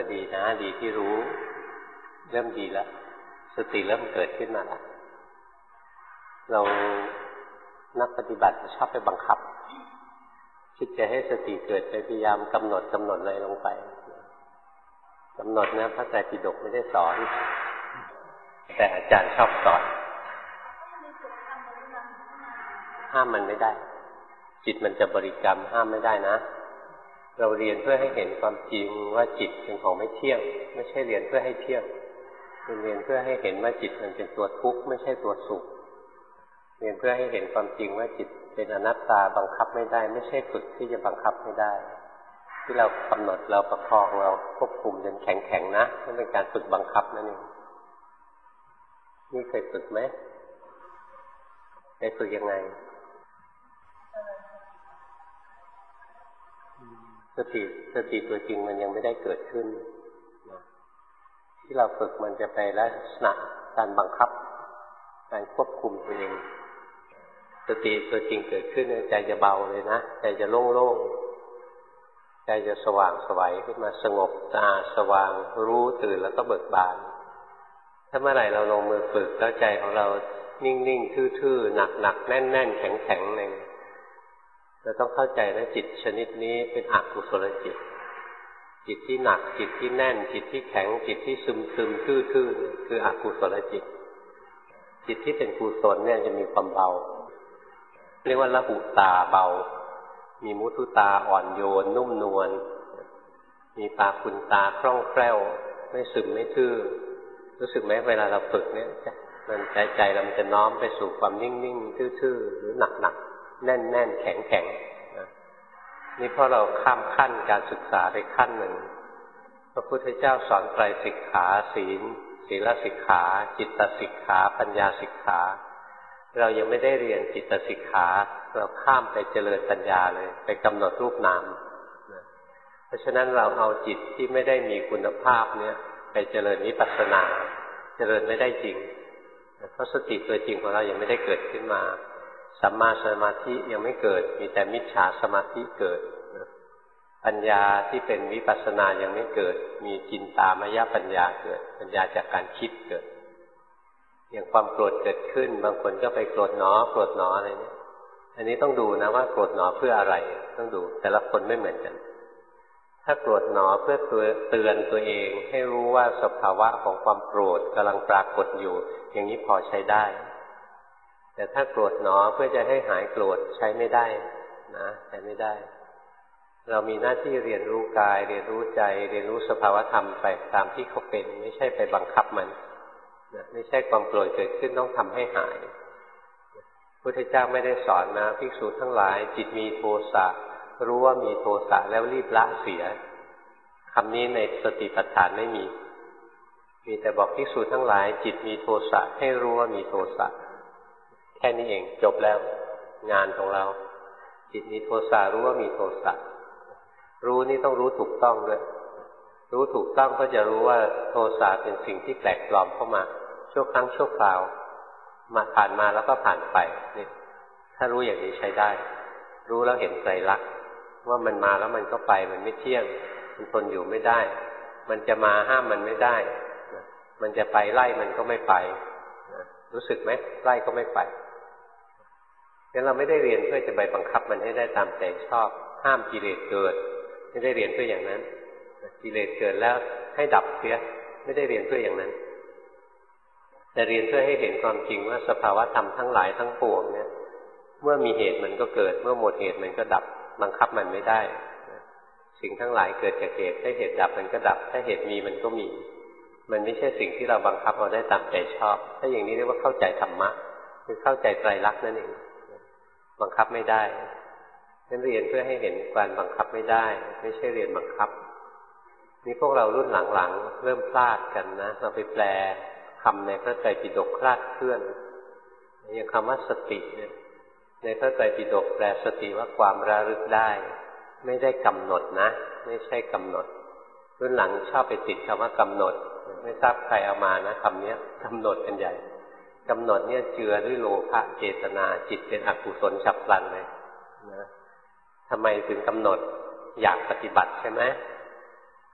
ดีนะดีที่รู้เริ่มดีแล้วสติเริ่มเกิดขึ้นมาแล้วเรานักปฏิบัติชอบไปบังคับคิดจะให้สติเกิดพยายามกำหนดอะไรลงไปกำหนดนะพระไตรปิฎกไม่ได้สอนแต่อาจารย์ชอบสอนห้ามมันไม่ได้จิตมันจะบริกรรมห้ามไม่ได้นะเราเรียนเพื่อให้เห็นความจริงว่าจิตเป็นของไม่เที่ยงไม่ใช่เรียนเพื่อให้เที่ยงเรียนเพื่อให้เห็นว่าจิตมันเป็นตัวทุกข์ไม่ใช่ตัวสุขเรียนเพื่อให้เห็นความจริงว่าจิตเป็นอนัตตาบังคับไม่ได้ไม่ใช่ฝึกที่จะบังคับไม่ได้ที่เรากำหนดเราประคองเราควบคุมจนแข็งๆนะนั่นเป็นการฝึกบังคับนั่นเองนี่เคยฝึกไหมเคยฝึกยังไงสติตัวจริงมันยังไม่ได้เกิดขึ้นที่เราฝึกมันจะไปลักษณะการบังคับการควบคุมตัวเองสติตัวจริงเกิดขึ้นใจจะเบาเลยนะใจจะโล่งๆใจจะสว่างไสวขึ้นมาสงบสะอาดสว่างรู้ตื่นแล้วก็เบิกบานถ้าเมื่อไหร่เราลงมือฝึกแล้วใจของเรานิ่งๆทื่อๆหนักๆแน่นๆแข็งๆอะไรเราต้องเข้าใจนะจิตชนิดนี้เป็นอกุศลจิตจิตที่หนักจิตที่แน่นจิตที่แข็งจิตที่ซึมๆทื่อๆคืออกุศลจิตจิตที่เป็นกุศลเนี่ยจะมีความเบาเรียกว่าละหุตาเบามีมุทุตาอ่อนโยนนุ่มนวลมีปาคุณตาคล่องแคล่วไม่ซึมไม่ทื่อรู้สึกไหมเวลาเราฝึกเนี่ยมันใจเรามันจะน้อมไปสู่ความนิ่งๆทื่อๆหรือหนักๆแน่นๆแข็งๆนี่เพราะเราข้ามขั้นการศึกษาไปขั้นหนึ่งพระพุทธเจ้าสอนไตรสิกขาศีลสิกขาจิตตสิกขาปัญญาสิกขาเรายังไม่ได้เรียนจิตตสิกขาเราข้ามไปเจริญปัญญาเลยไปกำหนดรูปนามเพราะฉะนั้นเราเอาจิตที่ไม่ได้มีคุณภาพเนี่ยไปเจริญวิปัสสนาเจริญไม่ได้จริงเพราะสติตัวจริงของเรายังไม่ได้เกิดขึ้นมาสัมมาสมาธิยังไม่เกิดมีแต่มิจฉาสมาธิเกิดปัญญาที่เป็นวิปัสสนายังไม่เกิดมีจินตามยปัญญาเกิดปัญญาจากการคิดเกิดอย่างความโกรธเกิดขึ้นบางคนก็ไปโกรธหนออะไรเนี่ยอันนี้ต้องดูนะว่าโกรธหนอเพื่ออะไรต้องดูแต่ละคนไม่เหมือนกันถ้าโกรธหนอเพื่อเตือนตัวเองให้รู้ว่าสภาวะของความโกรธกำลังปรากฏอยู่อย่างนี้พอใช้ได้แต่ถ้าโกรธหนอเพื่อจะให้หายโกรธใช้ไม่ได้นะใช้ไม่ได้เรามีหน้าที่เรียนรู้กายเรียนรู้ใจเรียนรู้สภาวธรรมไปตามที่เขาเป็นไม่ใช่ไปบังคับมันไม่ใช่ความโกรธเกิดขึ้นต้องทำให้หายพุทธเจ้าไม่ได้สอนนะภิกษุทั้งหลายจิตมีโทสะรู้ว่ามีโทสะแล้วรีบละเสียคำนี้ในสติปัฏฐานไม่มีแต่บอกภิกษุทั้งหลายจิตมีโทสะให้รู้ว่ามีโทสะแค่นี้เองจบแล้วงานของเราจิตมีโทสะรู้ว่ามีโทสะรู้นี่ต้องรู้ถูกต้องด้วยรู้ถูกต้องก็จะรู้ว่าโทสะเป็นสิ่งที่แปลกปลอมเข้ามาชั่วครั้งชั่วคราวมาผ่านมาแล้วก็ผ่านไปนี่ถ้ารู้อย่างนี้ใช้ได้รู้แล้วเห็นไตรลักษณ์ว่ามันมาแล้วมันก็ไปมันไม่เที่ยงมันทนอยู่ไม่ได้มันจะมาห้ามมันไม่ได้มันจะไปไล่มันก็ไม่ไปรู้สึกไหมไล่ก็ไม่ไปงั้นเราไม่ได้เรียนเพื่อจะไปบังคับมันให้ได้ตามใจชอบห้ามกิเลสเกิดไม่ได้เรียนเพื่ออย่างนั้นกิเลสเกิดแล้วให้ดับเสียไม่ได้เรียนเพื่ออย่างนั้นแต่เรียนเพื่อให้เห็นความจริงว่าสภาวะธรรมทั้งหลายทั้งปวงเนี่ยเมื่อมีเหตุมันก็เกิดเมื่อหมดเหตุมันก็ดับบังคับมันไม่ได้สิ่งทั้งหลายเกิดจากเหตุถ้าเหตุดับมันก็ดับถ้าเหตุมีมันก็มีมันไม่ใช่สิ่งที่เราบังคับเราได้ตามใจชอบถ้าอย่างนี้เรียกว่าเข้าใจธรรมะคือเข้าใจไตรลักษณ์นั่นเองบังคับไม่ได้นั้นเรียนเพื่อให้เห็นการบังคับไม่ได้ไม่ใช่เรียนบังคับนี่พวกเรารุ่นหลังๆเริ่มพลาดกันนะเราไปแปลคำในพระไตรปิฎกคลาดเคลื่อนอย่างคำว่าสติเนี่ยในพระไตรปิฎกแปลสติว่าความระลึกได้ไม่ได้กำหนดนะไม่ใช่กำหนดรุ่นหลังชอบไปติดคำว่ากำหนดไม่ทราบใครเอามานะคำนี้กำหนดกันใหญ่กำหนดเนี่ยเจือด้วยโลภะเจตนาจิตเป็นอกุศลฉับพลันเลยนะทำไมถึงกำหนดอยากปฏิบัติใช่ไหม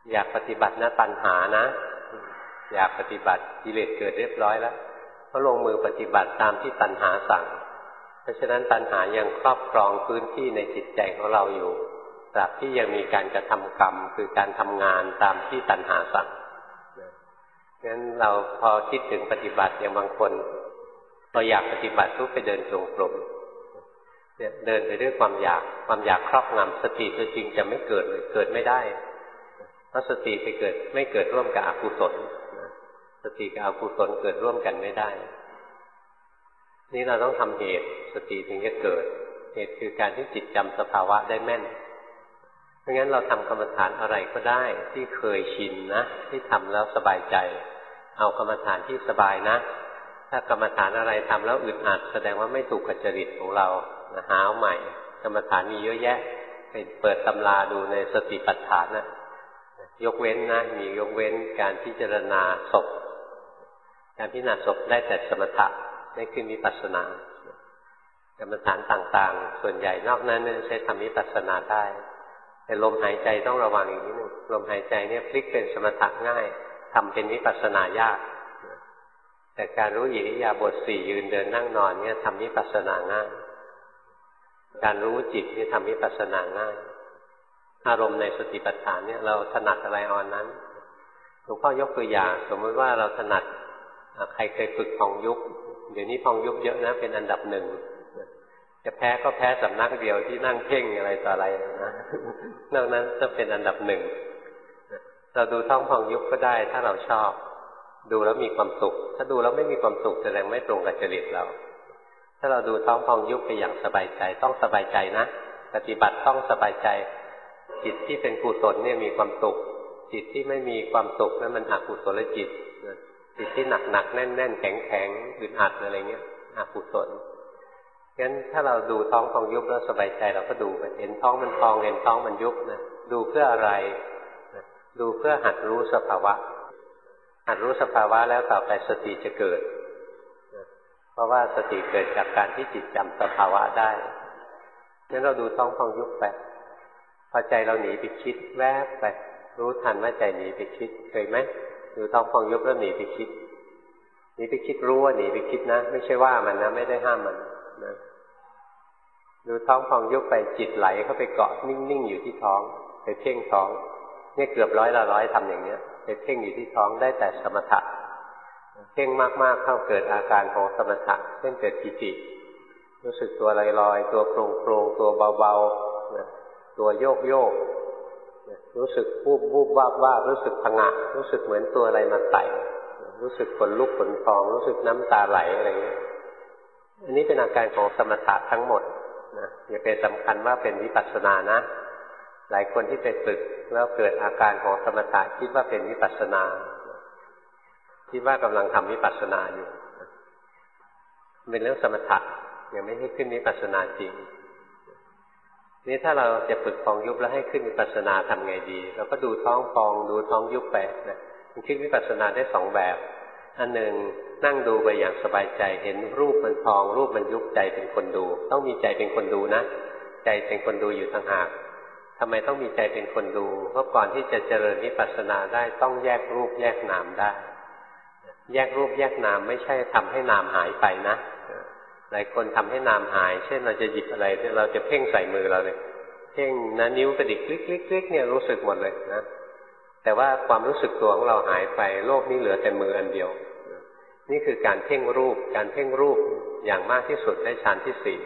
อยากปฏิบัตินะตัณหานะอยากปฏิบัติกิเลสเกิดเรียบร้อยแล้วก็ลงมือปฏิบัติตามที่ตัณหาสั่งเพราะฉะนั้นตัณหายังครอบครองพื้นที่ในจิตใจของเราอยู่ตราบที่ยังมีการกระทำกรรมคือการทำงานตามที่ตัณหาสั่งงั้นเราพอคิดถึงปฏิบัติอย่างบางคนพออยากปฏิบัติทุกไปเดินจงกรมเนี่ยเดินไปด้วยความอยากครอบงำสติตัวจริงจะไม่เกิดเลยเกิดไม่ได้เพราะสติไปเกิดไม่เกิดร่วมกับอกุศลสติกับอกุศลเกิดร่วมกันไม่ได้นี่เราต้องทำเหตุสติถึงจะเกิดเหตุคือการที่จิตจำสภาวะได้แม่นเพราะงั้นเราทำกรรมฐานอะไรก็ได้ที่เคยชินนะที่ทำแล้วสบายใจเอากรรมฐานที่สบายนะถ้ากรรมฐานอะไรทำแล้วอึดอัดแสดงว่าไม่ถูกกับจริตของเราหาใหม่กรรมฐานมีเยอะแยะไปเปิดตำราดูในสติปัฏฐานนะยกเว้นนะมียกเว้นการพิจารณาศพการพิจารณาศพได้แต่สมถะไม่ขึ้นวิปัสสนากรรมฐานต่างๆส่วนใหญ่นอกนั้นใช้ทำวิปัสสนาได้แต่ลมหายใจต้องระวังอีกนิดนึงลมหายใจเนี่ยพลิกเป็นสมถะง่ายทำเป็นวิปัสสนายากแต่การรู้อิริยาบถสี่ยืนเดินนั่งนอนเนี่ยทำวิปัสสนาง่ายการรู้จิตนี่ทำวิปัสสนาง่ายอารมณ์ในสติปัฏฐานเนี่ยเราถนัดอะไรอ่อนนั้นหลวงพ่อยกตัวอย่างสมมติว่าเราถนัดใครเคยฝึกพองยุบเดี๋ยวนี้พองยุบเยอะนะเป็นอันดับหนึ่งจะแพ้ก็แพ้สำนักเดียวที่นั่งเพ่งอะไรต่ออะไรนะนอกนั้นจะเป็นอันดับหนึ่งเราดูท้องพองยุบก็ได้ถ้าเราชอบดูแล้วมีความสุขถ้าดูแล้วไม่มีความสุขแสดงไม่ตรงกับจริตเราถ้าเราดูท้องพองยุบไปอย่างสบายใจต้องสบายใจนะปฏิบัติต้องสบายใจจิตที่เป็นกุศลเนี่ยมีความสุขจิตที่ไม่มีความสุขนั้นมันอกุศลจิตจิตที่หนักๆแน่นๆแข็งๆอึดอัดอะไรเงี้ยอกุศลงั้นถ้าเราดูท้องพองยุบแล้วสบายใจเราก็ดูไปเห็นท้องมันพองเห็นท้องมันยุบนะดูเพื่ออะไรดูเพื่อหัดรู้สภาวะหัดรู้สภาวะแล้วต่อไปสติจะเกิดเพราะว่าสติเกิดจากการที่จิตจำสภาวะได้งั้นเราดูท้องพองยุบไปพอใจเราหนีไปคิดแวบไปรู้ทันว่าใจหนีไปคิดเคยไหมดูท้องพองยุบแล้วหนีไปคิดหนีไปคิดรู้ว่าหนีไปคิดนะไม่ใช่ว่ามันนะไม่ได้ห้ามมันนะดูท้องพองยุบไปจิตไหลเข้าไปเกาะนิ่งๆอยู่ที่ท้องไปเพ่งท้องเนี่ยเกือบ100ทำอย่างเนี้ยไปเพ่งอยู่ที่ท้องได้แต่สมถะเพ่งมากๆเข้าเกิดอาการของสมถะเช่นเกิดปิติรู้สึกตัวลอยๆตัวโปร่งๆตัวเบาๆตัวโยกรู้สึกวูบว่ารู้สึกผงะรู้สึกเหมือนตัวอะไรมาไต่รู้สึกขนลุกขนพองรู้สึกน้ำตาไหลอะไรเงี้ยอันนี้เป็นอาการของสมถะทั้งหมดนะอย่าไปสำคัญว่าเป็นวิปัสสนานะหลายคนที่ไปฝึกแล้วเกิดอาการของสมถะคิดว่าเป็นวิปัสสนาคิดว่ากำลังทำวิปัสสนาอยู่เป็นเรื่องสมถะยังไม่ให้ขึ้นวิปัสสนาจริงนี่ถ้าเราจะฝึกพองยุบแล้วให้ขึ้นวิปัสสนาทำไงดีเราก็ดูท้องพองดูท้องยุบไปนะมันขึ้นวิปัสสนาได้สองแบบอันหนึ่งนั่งดูไปอย่างสบายใจเห็นรูปมันพองรูปมันยุบใจเป็นคนดูต้องมีใจเป็นคนดูนะใจเป็นคนดูอยู่ต่างหากทำไมต้องมีใจเป็นคนดูเพราะก่อนที่จะเจริญวิปัสสนาได้ต้องแยกรูปแยกนามได้แยกรูปแยกนามไม่ใช่ทำให้นามหายไปนะหลายคนทำให้นามหายเช่นเราจะหยิบอะไรเราจะเพ่งใส่มือเราเลยเพ่งนะนิ้วกระดิกคลิกๆเนี่ยรู้สึกหมดเลยนะแต่ว่าความรู้สึกตัวของเราหายไปโลกนี้เหลือแต่มืออันเดียวนี่คือการเพ่งรูปการเพ่งรูปอย่างมากที่สุดได้ฌานที่สี่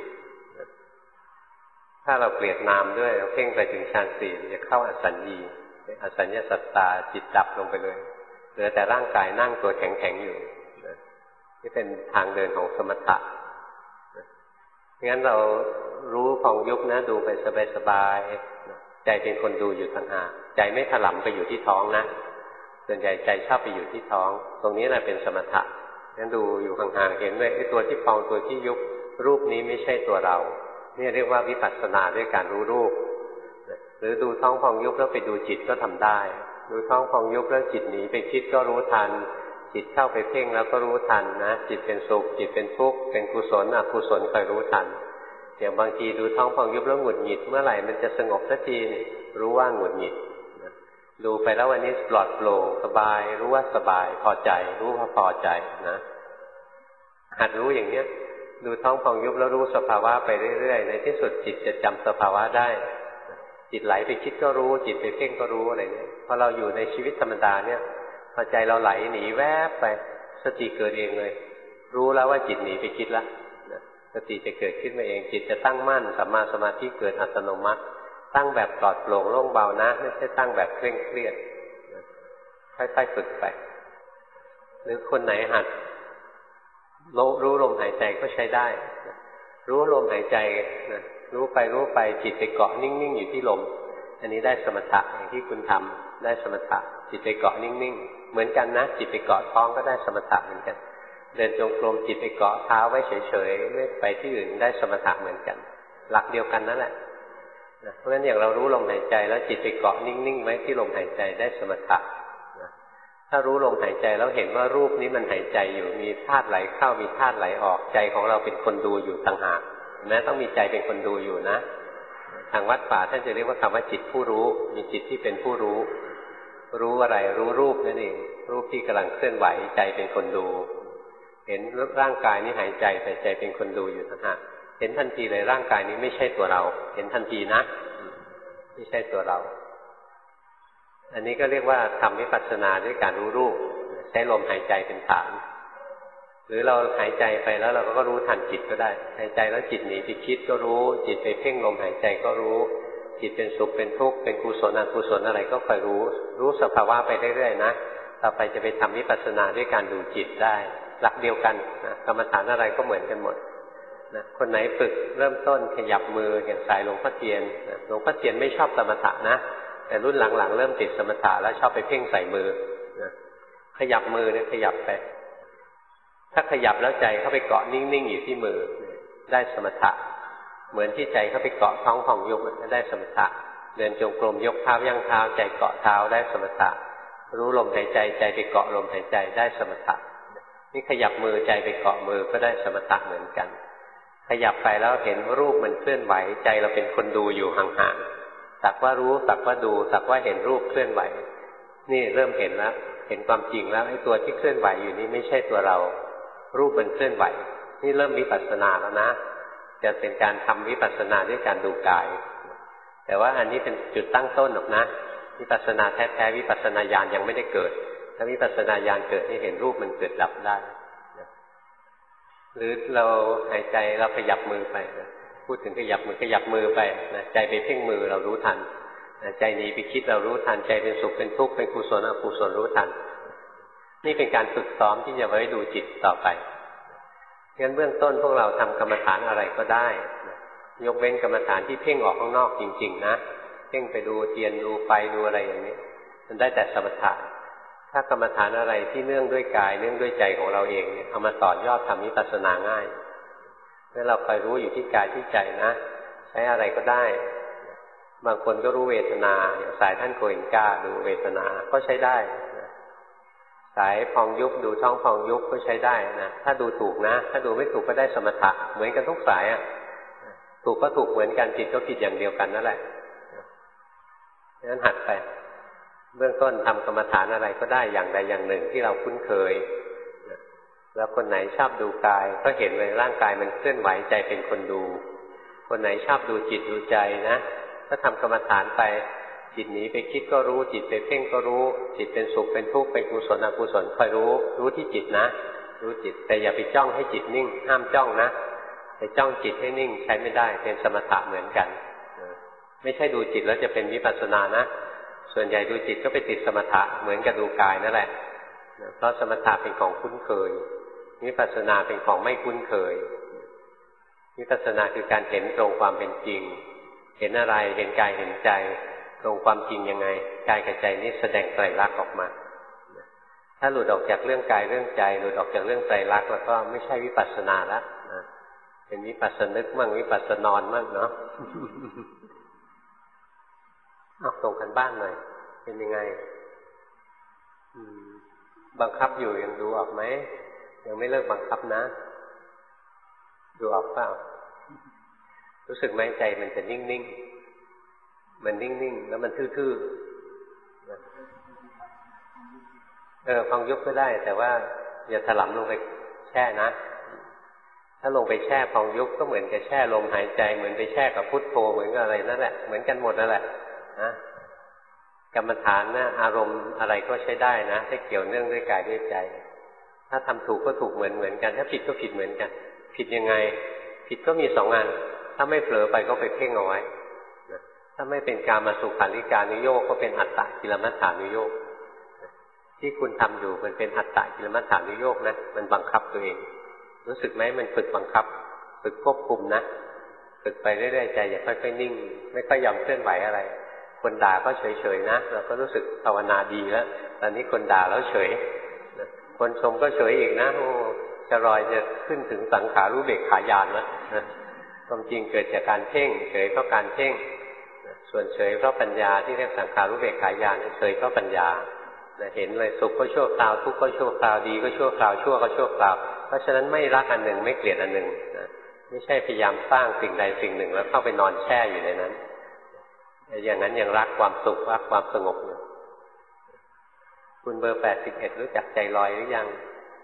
ถ้าเราเกลียดนามด้วยเราเพ่งไปถึงฌานสี่จะเข้าอสัญญีอสัญญสัตตาจิตดับลงไปเลยเหลือแต่ร่างกายนั่งตัวแข็งๆอยู่นี่เป็นทางเดินของสมถะงั้นเรารู้พองยุบนะดูไปสบายๆใจเป็นคนดูอยู่ต่างหากใจไม่ถลำไปอยู่ที่ท้องนะส่วนใหญ่ใจชอบไปอยู่ที่ท้องตรงนี้แหละเป็นสมถะงั้นดูอยู่ห่างๆเห็นเลยไอ้ตัวที่พองตัวที่ยุบรูปนี้ไม่ใช่ตัวเรานี่เรียกว่าวิปัสสนาด้วยการรู้รูปหรือดูท้องพองยุบแล้วไปดูจิตก็ทำได้ดูท้องพองยุบแล้วจิตหนีไปคิดก็รู้ทันจิตเข้าไปเพ่งแล้วก็รู้ทันนะจิตเป็นสุขจิตเป็นทุกข์เป็นกุศลอกุศลคอยรู้ทันอย่างบางทีดูท้องพองยุบแล้วหงุดหงิดเมื่อไหร่มันจะสงบสักทีรู้ว่าหงุดหงิดดูไปแล้ววันนี้ปลอดโปร่งสบายรู้ว่าสบายพอใจรู้ว่าพอใจนะหัดรู้อย่างเนี้ยดูท้องพองยุบแล้วรู้สภาวะไปเรื่อยๆในที่สุดจิตจะจำสภาวะได้จิตไหลไปคิดก็รู้จิตไปเพ่งก็รู้อะไรเนี่ยพอเราอยู่ในชีวิตธรรมดาเนี่ยพอใจเราไหลหนีแวบไปสติเกิดเองเลยรู้แล้วว่าจิตหนีไปคิดแล้วสติจะเกิดขึ้นมาเองจิตจะตั้งมั่นสัมมาสมาธิเกิดอัตโนมัติตั้งแบบปลอดโปร่งโล่งเบานะไม่ใช่ตั้งแบบเคร่งเครียดค่อยๆฝึกไปหรือคนไหนหัดรู้ลมหายใจก็ใช้ได้รู้ลมหายใจรู้ไปจิตไปเกาะนิ่งๆอยู่ที่ลมอันนี้ได้สมถะอย่างที่คุณทำได้สมถะจิตไปเกาะนิ่งๆเหมือนกันนะจิตไปเกาะท้องก็ได้สมถะเหมือนกันเดินจงกรมจิตไปเกาะเท้าไว้เฉยๆไม่ไปที่อื่นได้สมถะเหมือนกันหลักเดียวกันนั่นแหละเพราะฉะนั้นอย่างเรารู้ลมหายใจแล้วจิตไปเกาะนิ่งๆไว้ที่ลมหายใจได้สมถะถ้ารู้ลมหายใจแล้วเห็นว่ารูปนี้มันหายใจอยู่มีธาตุไหลเข้ามีธาตุไหลออกใจของเราเป็นคนดูอยู่ต่างหากแม้ต้องมีใจเป็นคนดูอยู่นะทางวัดป่าท่านจะเรียกว่าคำว่าจิตผู้รู้มีจิตที่เป็นผู้รู้รู้อะไรรู้รูปนั่นเองรูปที่กำลังเคลื่อนไหวใจเป็นคนดูเห็นร่างกายนี้หายใจแต่ใจเป็นคนดูอยู่ต่างหากเห็นทันทีเลยร่างกายนี้ไม่ใช่ตัวเราเห็นทันทีนะไม่ใช่ตัวเราอันนี้ก็เรียกว่าทำวิปัสสนาด้วยการรู้รูปใช้ลมหายใจเป็นฐานหรือเราหายใจไปแล้วเราก็รู้ทันจิตก็ได้หายใจแล้วจิตหนีไปคิดก็รู้จิตไปเพ่งลมหายใจก็รู้จิตเป็นสุขเป็นทุกข์เป็นกุศลอกุศลอะไรก็คอยรู้สภาวะไปเรื่อยๆนะต่อไปจะไปทำวิปัสสนาด้วยการดูจิตได้หลักเดียวกันนะกรรมฐานอะไรก็เหมือนกันหมดนะคนไหนฝึกเริ่มต้นขยับมืออย่างสายหลวงพ่อเทียนหลวงพ่อเทียนไม่ชอบสมถะนะแต่รุ่นหลังๆเริ่มติดสมถะแล้วชอบไปเพ่งใส่มือนะขยับมือเนี่ยขยับไปถ้าขยับแล้วใจเข้าไปเกาะนิ่งๆอยู่ที่มือได้สมถะเหมือนที่ใจเข้าไปเกาะท้องผ่องยุบได้สมถะเดินจงกรมยกเท้าย่างเท้าใจเกาะเท้าได้สมถะรู้ลมหายใจใจไปเกาะลมหายใจได้สมถะนี่ขยับมือใจไปเกาะมือก็ได้สมถะเหมือนกันขยับไปแล้วเห็นรูปมันเคลื่อนไหวใจเราเป็นคนดูอยู่ห่างๆสักว่ารู้สักว่าดูสักว่าเห็นรูปเคลื่อนไหวนี่เริ่มเห็นแล้วเห็นความจริงแล้วไอ้ตัวที่เคลื่อนไหวอยู่นี่ไม่ใช่ตัวเรารูปมันเคลื่อนไหวนี่เริ่มวิปัสสนาแล้วนะจะเป็นการทำวิปัสสนาด้วยการดูกายแต่ว่าอันนี้เป็นจุดตั้งต้นหรอกนะวิปัสสนาแท้ๆวิปัสสนาญาณยังไม่ได้เกิดถ้าวิปัสสนาญาณเกิดให้เห็นรูปมันเกิดดับได้หรือเราหายใจเราขยับมือไปพูดถึงขยับมือไปใจไปเพ่งมือเรารู้ทันใจหนีไปคิดเรารู้ทันใจเป็นสุขเป็นทุกข์เป็นกุศลอกุศลรู้ทันนี่เป็นการฝึกซ้อมที่จะไว้ดูจิตต่อไปงั้นเบื้องต้นพวกเราทำกรรมฐานอะไรก็ได้ยกเว้นกรรมฐานที่เพ่งออกข้างนอกจริงๆนะเพ่งไปดูเทียนดูไฟดูอะไรอย่างนี้มันได้แต่สมถะถ้ากรรมฐานอะไรที่เนื่องด้วยกายเนื่องด้วยใจของเราเองเนี่ยเอามาต่อยอดทำวิปัสสนาง่ายถ้าเราคอยรู้อยู่ที่กายที่ใจนะใช้อะไรก็ได้บางคนก็รู้เวทนาอย่างสายท่านโกเอนกาดูเวทนาก็ใช้ได้สายพองยุบดูท้องพองยุบก็ใช้ได้นะถ้าดูถูกนะถ้าดูไม่ถูกก็ได้สมถะเหมือนกันทุกสายอ่ะถูกก็ถูกเหมือนกันผิดก็ผิดอย่างเดียวกันนั่นแหละดังนั้นหัดไปเบื้องต้นทำกรรมฐานอะไรก็ได้อย่างใดอย่างหนึ่งที่เราคุ้นเคยแล้วคนไหนชอบดูกายก็เห็นเลยร่างกายมันเคลื่อนไหวใจเป็นคนดูคนไหนชอบดูจิตดูใจนะก็ทำกรรมฐานไปจิตหนีไปคิดก็รู้จิตไปเพ่งก็รู้จิตเป็นสุขเป็นทุกข์เป็นกุศลอกุศลคอยรู้ที่จิตนะรู้จิตแต่อย่าไปจ้องให้จิตนิ่งห้ามจ้องนะไปจ้องจิตให้นิ่งใช้ไม่ได้เป็นสมถะเหมือนกันไม่ใช่ดูจิตแล้วจะเป็นวิปัสสนานะส่วนใหญ่ดูจิตก็ไปติดสมถะเหมือนกับดูกายนั่นแหละเพราะสมถะเป็นของคุ้นเคยวิปัสสนาเป็นของไม่คุ้นเคยวิปัสสนาคือการเห็นตรงความเป็นจริงเห็นอะไรเห็นกายเห็นใจตรงความจริงยังไงกายกับใจนี้แสดงไตรลักษณ์ออกมาถ้าหลุดออกจากเรื่องกายเรื่องใจหลุดออกจากเรื่องไตรลักษณ์แล้วก็ไม่ใช่วิปัสสนาแล้วเป็นวิปัสสนึกมั่งวิปัสสนอนมั่งเนาะส่งกันบ้านหน่อยเป็นยังไงบังคับอยู่ยังดูออกไหมยังไม่เลิกบังคับนะดูออกเปล่ารู้สึกไหมใจมันจะนิ่งๆมันนิ่งๆแล้วมันทื่อๆพองยุบก็ได้แต่ว่าอย่าถลำลงไปแช่นะถ้าลงไปแช่พองยุบก็เหมือนกับแช่ลมหายใจเหมือนไปแช่กับพุทโธเหมือนกับอะไรนั่นแหละเหมือนกันหมดนั่นแหละนะกรรมฐานนะอารมณ์อะไรก็ใช้ได้นะถ้าเกี่ยวเนื่องด้วยกายด้วยใจถ้าทำถูกก็ถูกเหมือนกันถ้าผิดก็ผิดเหมือนกันผิดยังไงผิดก็มี2 อันถ้าไม่เผลอไปก็ไปเพ่งเอาไว้ถ้าไม่เป็นกามสุขันธิกานุโยคก็เป็นอัตตกิลมัฏฐานุโยคที่คุณทำอยู่มันเป็นอัตตกิลมัฏฐานุโยคนะมันบังคับตัวเองรู้สึกไหมมันฝึกบังคับฝึกควบคุมนะฝึกไปเรื่อยๆใจอย่าค่อยๆนิ่งไม่ค่อยยอมเคลื่อนไหวอะไรคนด่าก็เฉยๆนะเราก็รู้สึกภาวนาดีแล้วตอนนี้คนด่าแล้วเฉยคนชมก็เฉยอีกนะโอ้จะลอยจะขึ้นถึงสังขารุเบกขายานแล้วความจริงเกิดจากการเพ่งเฉยเพราะการเพ่งส่วนเฉยเพราะปัญญาที่เรียกสังขารุเบกขายานเฉยเพราะปัญญาเห็นเลยสุขก็ชั่วคราวทุกข์ก็ชั่วคราวดีก็ชั่วคราวชั่วก็ชั่วคราวเพราะฉะนั้นไม่รักอันหนึ่งไม่เกลียดอันหนึ่งไม่ใช่พยายามสร้างสิ่งใดสิ่งหนึ่งแล้วเข้าไปนอนแช่อยู่ในนั้นอย่างนั้นยังรักความสุขรักความสงบอยู่คุณเบอร์81รู้จักใจลอยหรือยัง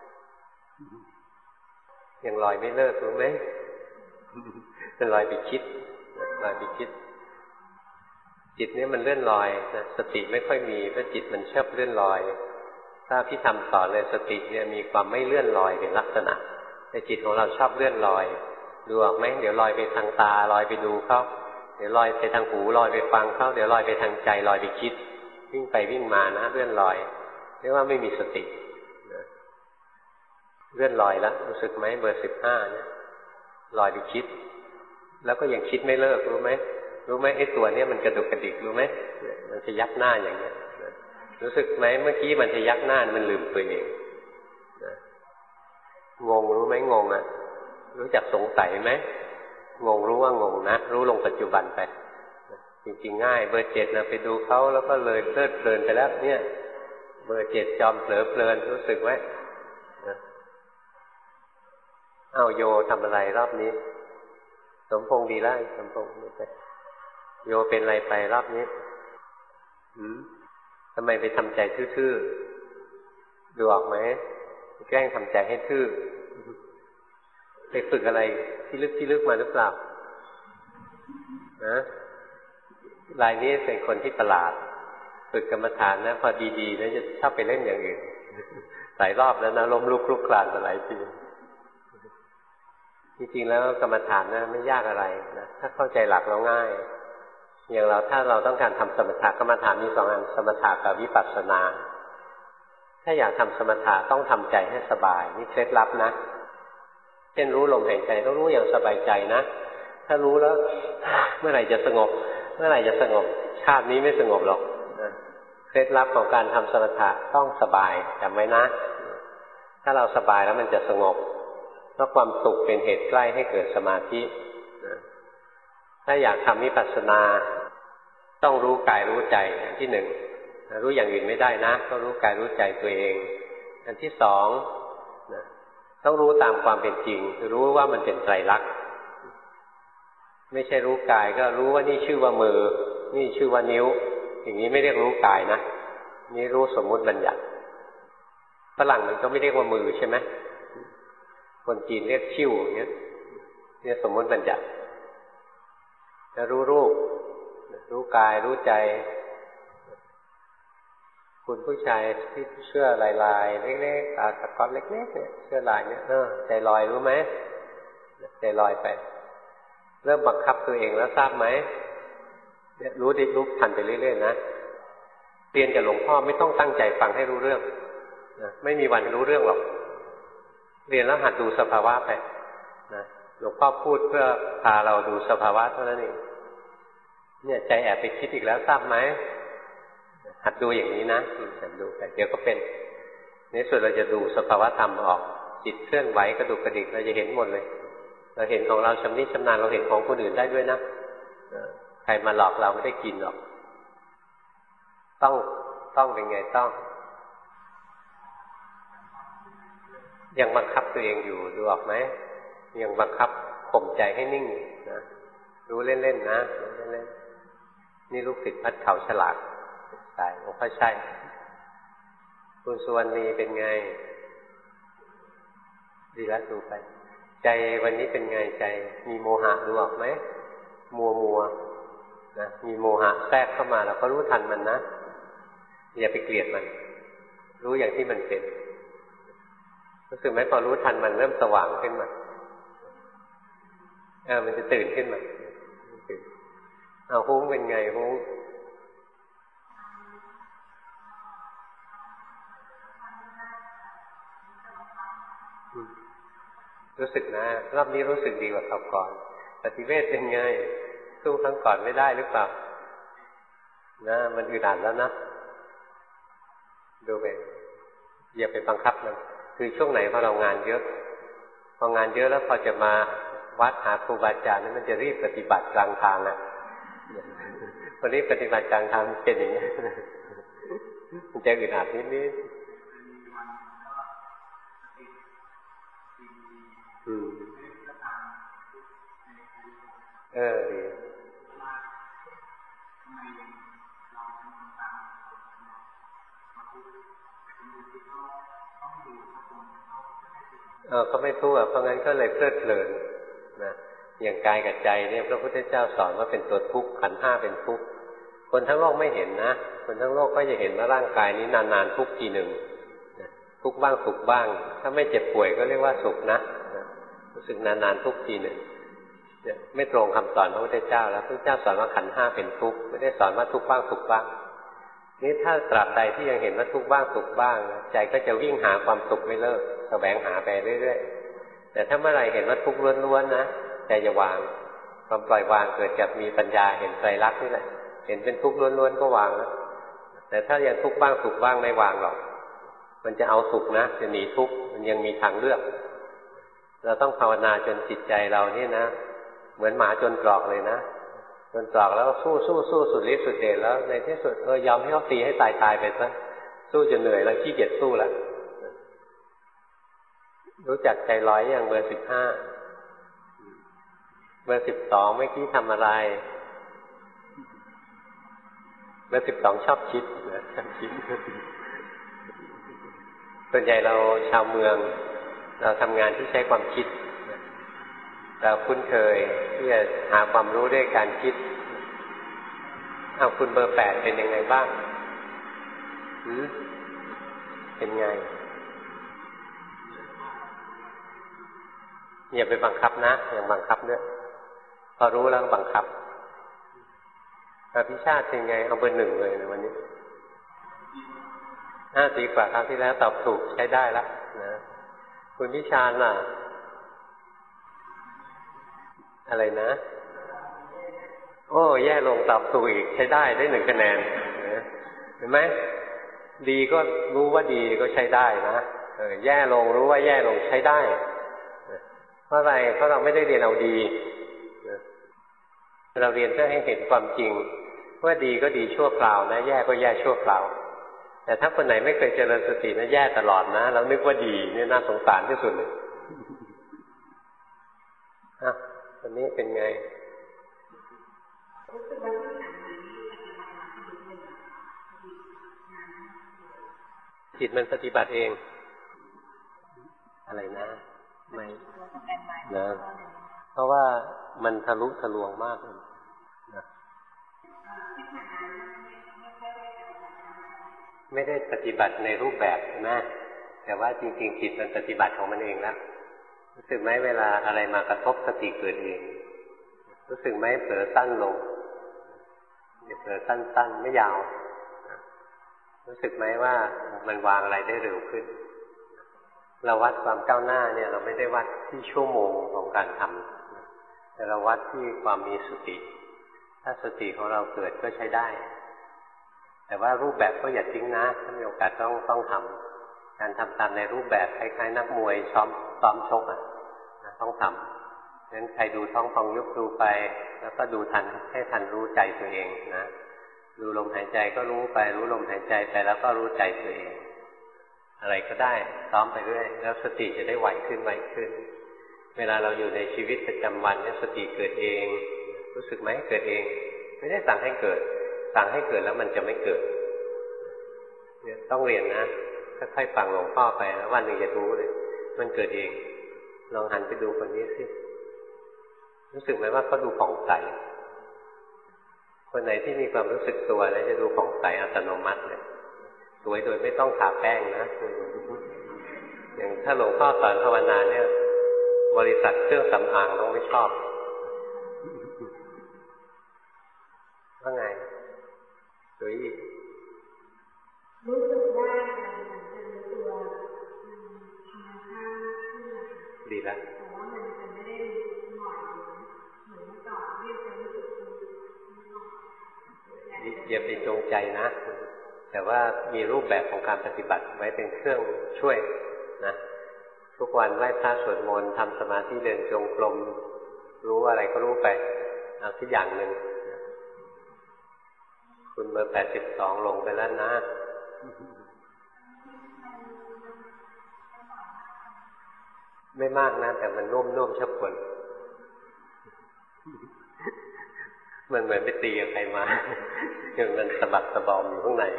ยังลอยไม่เลิกรู้ไหมมันลอยไปคิดลอยไปคิดจิตนี้มันเลื่อนลอยนะสติไม่ค่อยมีเพราะจิตมันชอบเลื่อนลอยถ้าพี่ทำสอนเลยสติเนี่ยมีความไม่เลื่อนลอยเป็นลักษณะแต่จิตของเราชอบเลื่อนลอยดูออกไหมเดี๋ยวลอยไปทางตาลอยไปดูเขาเดี๋ยวลอยไปทางหูลอยไปฟังเขาเดี๋ยวลอยไปทางใจลอยไปคิดวิ่งไปวิ่งมานะเลื่อนลอยเรียกว่าไม่มีสติเลื่อนลอยแล้วรู้สึกไหมเบอร์15เนี่ยลอยไปคิดแล้วก็ยังคิดไม่เลิกรู้ไหมไอ้ตัวเนี้ยมันกระดุกกระดิกรู้ไหมมันจะยักหน้าอย่างเงี้ยรู้สึกไหมเมื่อกี้มันจะยักหน้ามันลืมตัวเองงงรู้ไหมงงอ่ะรู้จักสงสัยไหมงงรู้ว่างงนะรู้ลงปัจจุบันไปจริงๆง่ายเบอร์7นะไปดูเขาแล้วก็เลยเพลิดเพลินไปแล้วเนี่ยเบอร์7จอมเผลอเพลินรู้สึกไหมอ้าวโยทำอะไรรอบนี้สมพงษ์ดีแล้วสมพงษ์ไปโยเป็นอะไรไปรอบนี้ทำไมไปทำใจทื่อๆดูออกไหมแกล้งทำใจให้ทื่อไปฝึกอะไรที่ลึกมาหรือเปล่านะรายนี้เป็นคนที่ประหลาดฝึกกรรมฐานนะพอดีๆแล้วจะชอบไปเล่นอย่างอื่นหลายรอบแล้วนะล้มลุกคลุกคลานมาหลายทีจริงๆแล้วกรรมฐานนะไม่ยากอะไรนะถ้าเข้าใจหลักแล้วง่ายอย่างเราถ้าเราต้องการทำสมถะกรรมฐานมี2 อันสมถะกับวิปัสสนาถ้าอยากทำสมถะต้องทำใจให้สบายนี่เคล็ดลับนะเช่นรู้ลมหายใจต้องรู้อย่างสบายใจนะถ้ารู้แล้วเมื่อไหร่จะสงบเมื่อไหร่จะสงบชาตินี้ไม่สงบหรอกเคล็ดลับของการทำสมถะต้องสบายจำไว้นะถ้าเราสบายแล้วมันจะสงบเพราะความสุขเป็นเหตุใกล้ให้เกิดสมาธิถ้าอยากทำวิปัสสนาต้องรู้กายรู้ใจอันที่1รู้อย่างอื่นไม่ได้นะต้องรู้กายรู้ใจตัวเองอันที่2ต้องรู้ตามความเป็นจริงคือรู้ว่ามันเป็นไตรลักษณ์ไม่ใช่รู้กายก็รู้ว่านี่ชื่อว่ามือนี่ชื่อว่านิ้วอย่างนี้ไม่เรียกรู้กายนะนี่รู้สมมุติบัญญัติฝรั่งมันก็ไม่เรียกว่ามือใช่ไหมคนจีนเรียกชิ่วอย่างเงี้ยเนี่ยสมมุติบัญญัติจะรู้รูปรู้กายรู้ใจคุณผู้ชายที่เสื้อลายๆเล็กๆตาสก๊อตเล็กๆเนี่ยเสื้อลายเนี่ยใจลอยรู้ไหมใจลอยไปเริ่มบังคับตัวเองแล้วทราบไหมเนี่ยรู้ดิรู้ทันไปเรื่อยๆนะเรียนกับหลวงพ่อไม่ต้องตั้งใจฟังให้รู้เรื่องนะไม่มีวันรู้เรื่องหรอกเรียนแล้วหัดดูสภาวะไปนะหลวงพ่อพูดเพื่อพาเราดูสภาวะเท่านั้นเองเนี่ยใจแอบไปคิดอีกแล้วทราบไหมหัดดูอย่างนี้นะหัดดูไปเดี๋ยวก็เป็นในส่วนเราจะดูสภาวะธรรมออกจิตเคลื่อนไหวกระดุกกระดิกเราจะเห็นหมดเลยเราเห็นของเราชำนิชำนาญเราเห็นของคนอื่นได้ด้วยนะใครมาหลอกเราไม่ได้กินหรอกต้องเป็นไงต้องยังบังคับตัวเองอยู่ดูออกไหมยังบังคับข่มใจให้นิ่งนะรู้เล่นๆนะรู้เล่นๆนี่ลูกศิษย์วัดเขาฉลาดสายหลวงพ่อใช่คุณสุวรรณีเป็นไงดีแล้วดูไปใจวันนี้เป็นไงใจมีโมหะดูออกไหมมัวนะมีโมหะแทรกเข้ามาเราก็รู้ทันมันนะอย่าไปเกลียดมันรู้อย่างที่มันเป็นรู้สึกไหมพอรู้ทันมันเริ่มสว่างขึ้นมามันจะตื่นขึ้นมาเอาหุ้งเป็นไงหุ้งรู้สึกนะรอบนี้รู้สึกดีกว่าคราวก่อนปฏิเวทเป็นไงสู้ครั้งก่อนไม่ได้หรือเปล่านะมันอึดอัดแล้วนะดูไปอย่าไปบังคับมันคือช่วงไหนพอเรางานเยอะพองานเยอะแล้วพอจะมาวัดหาครูบาอาจารย์นี่มันจะรีบปฏิบัติกลางทางอ่ะพอรีบปฏิบัติกลางทางเป็นอย่างนี้มันจะอึดอัดนิดดีก็ไม่ทุกข์เพราะงั้นก็เลยเพลิดเพลินนะอย่างกายกับใจเนี่ยพระพุทธเจ้าสอนว่าเป็นตัวทุกข์ขันธ์ห้าเป็นทุกข์คนทั้งโลกไม่เห็นนะคนทั้งโลกก็จะเห็นว่าร่างกายนี้นานๆทุกข์ทีหนึ่งทุกข์บ้างสุขบ้างถ้าไม่เจ็บป่วยก็เรียกว่าสุขนะรู้สึกนานๆทุกข์ทีหนึ่งไม่ตรงคำสอนพระพุทธเจ้าแล้วพระพุทธเจ้าสอนว่าขันธ์ห้าเป็นทุกข์ไม่ได้สอนว่าทุกข์บ้างสุขบ้างนี่ถ้าตราบใดที่ยังเห็นว่าทุกข์บ้างสุขบ้างใจก็จะวิ่งหาความสุขไม่เลิกแสวงหาไปเรื่อยๆแต่ถ้าเมื่อไหร่เห็นว่าทุกข์ล้วนๆนะใจจะวางความปล่อยวางเกิดจากมีปัญญาเห็นไตรลักษณ์นี่แหละเห็นเป็นทุกข์ล้วนๆก็วางแล้วแต่ถ้ายังทุกข์บ้างสุขบ้างไม่วางหรอกมันจะเอาสุขนะจะหนีทุกข์มันยังมีทางเลือกเราต้องภาวนาจนจิตใจเรานี่นะเหมือนหมาจนตรอกเลยนะจนตรอกแล้วสู้สุดฤทธิ์สุดเดชแล้วในที่สุดยอมให้เขาตีให้ตายไปซะสู้จนเหนื่อยแล้วขี้เกียจสู้แล้วรู้จักใจร้อยอย่างเบอร์15เบอร์12เมื่อกี้ทำอะไรเบอร์12ชอบคิดชอบคิดส่วนใหญ่เราชาวเมืองเราทำงานที่ใช้ความคิดเราคุ้นเคยที่จะหาความรู้ด้วยการคิดคุณเบอร์8เป็นยังไงบ้างเป็นไงอย่าไปบังคับนะอย่าบังคับด้วยพอรู้แล้วบังคับพิชาติเป็นไงเอาเบอร์1เลยในวันนี้ดีกว่าครั้งที่แล้วตอบถูกใช้ได้แล้วนะคุณพิชาญล่ะอะไรนะโอ้แย่ลงตอบถูกอีกใช้ได้1คะแนนเห็นไหมดีก็รู้ว่าดีก็ใช้ได้นะแย่ลงรู้ว่าแย่ลงใช้ได้เพราะอะไรเพราะเราไม่ได้เรียนเอาดีเราเรียนเพื่อให้เห็นความจริงว่าดีก็ดีชั่วคราวนะแย่ก็แย่ชั่วคราวแต่ถ้าคนไหนไม่เคยเจริญสตินะแย่ตลอดนะแล้วนึกว่าดีนี่น่าสงสารที่สุดเลยตอนนี้เป็นไงจิตมันปฏิบัติเองอะไรนะไม่นะเพราะว่ามันทะลุทะลวงมากเลยนะไม่ได้ปฏิบัติในรูปแบบนะแต่ว่าจริงๆจิตมันปฏิบัติของมันเองแล้วรู้สึกไหมเวลาอะไรมากระทบสติเกิดเองรู้สึกไหมเผลอสั้นลงเผลอสั้นๆไม่ยาวรู้สึกไหมว่ามันวางอะไรได้เร็วขึ้นเราวัดความก้าวหน้าเนี่ยเราไม่ได้วัดที่ชั่วโมงของการทำแต่เราวัดที่ความมีสติถ้าสติของเราเกิดก็ใช้ได้แต่ว่ารูปแบบก็อย่าทิ้งนะถ้ามีโอกาสต้องทำการทำตามในรูปแบบคล้ายๆนักมวยซ้อมชกต้องทำงั้นใครดูท้องพองยุบดูไปแล้วก็ดูทันให้ทันรู้ใจตัวเองนะดูลมหายใจก็รู้ไปรู้ลมหายใจไปแล้วก็รู้ใจตัวเองอะไรก็ได้ซ้อมไปเรื่อยแล้วสติจะได้ไวขึ้นเวลาเราอยู่ในชีวิตประจำวันเนี่ยสติเกิดเองรู้สึกไหมเกิดเองไม่ได้สั่งให้เกิดสั่งให้เกิดแล้วมันจะไม่เกิดเนี่ยต้องเรียนนะค่อยๆฟังหลวงพ่อไปแล้ววันหนึ่งจะรู้เลยมันเกิดเองลองหันไปดูคนนี้สิรู้สึกไหมว่าเขาดูผ่องใสคนไหนที่มีความรู้สึกตัวแล้วจะดูผ่องใสอัตโนมัติเลยสวยโดยไม่ต้องทาแป้งนะอย่างถ้าหลวงพ่อสอนภาวนาเนี่ยบริษัทเครื่องสำอางต้องไม่ชอบว่าไงสวยอีกรู้สึกว่าการรู้ตัวธรรมชาติดีแล้วแต่ว่ามันจะไม่ได้หน่อยเหมือนเมื่อก่อนที่จะรู้สึกอย่าไปจงใจนะแต่ว่ามีรูปแบบของการปฏิบัติไว้เป็นเครื่องช่วยนะทุกวันไหว้พระสวดมนต์ทำสมาธิเดินจงกรมรู้อะไรก็รู้ไปเอาสักอย่างหนึ่งคุณเบอร์82ลงไปแล้วนะไม่มากนะแต่มันนุ่มๆชับปนมันเหมือนไปตีกับใครมาจนมันสะบักสะบอมอยู่ข้างใน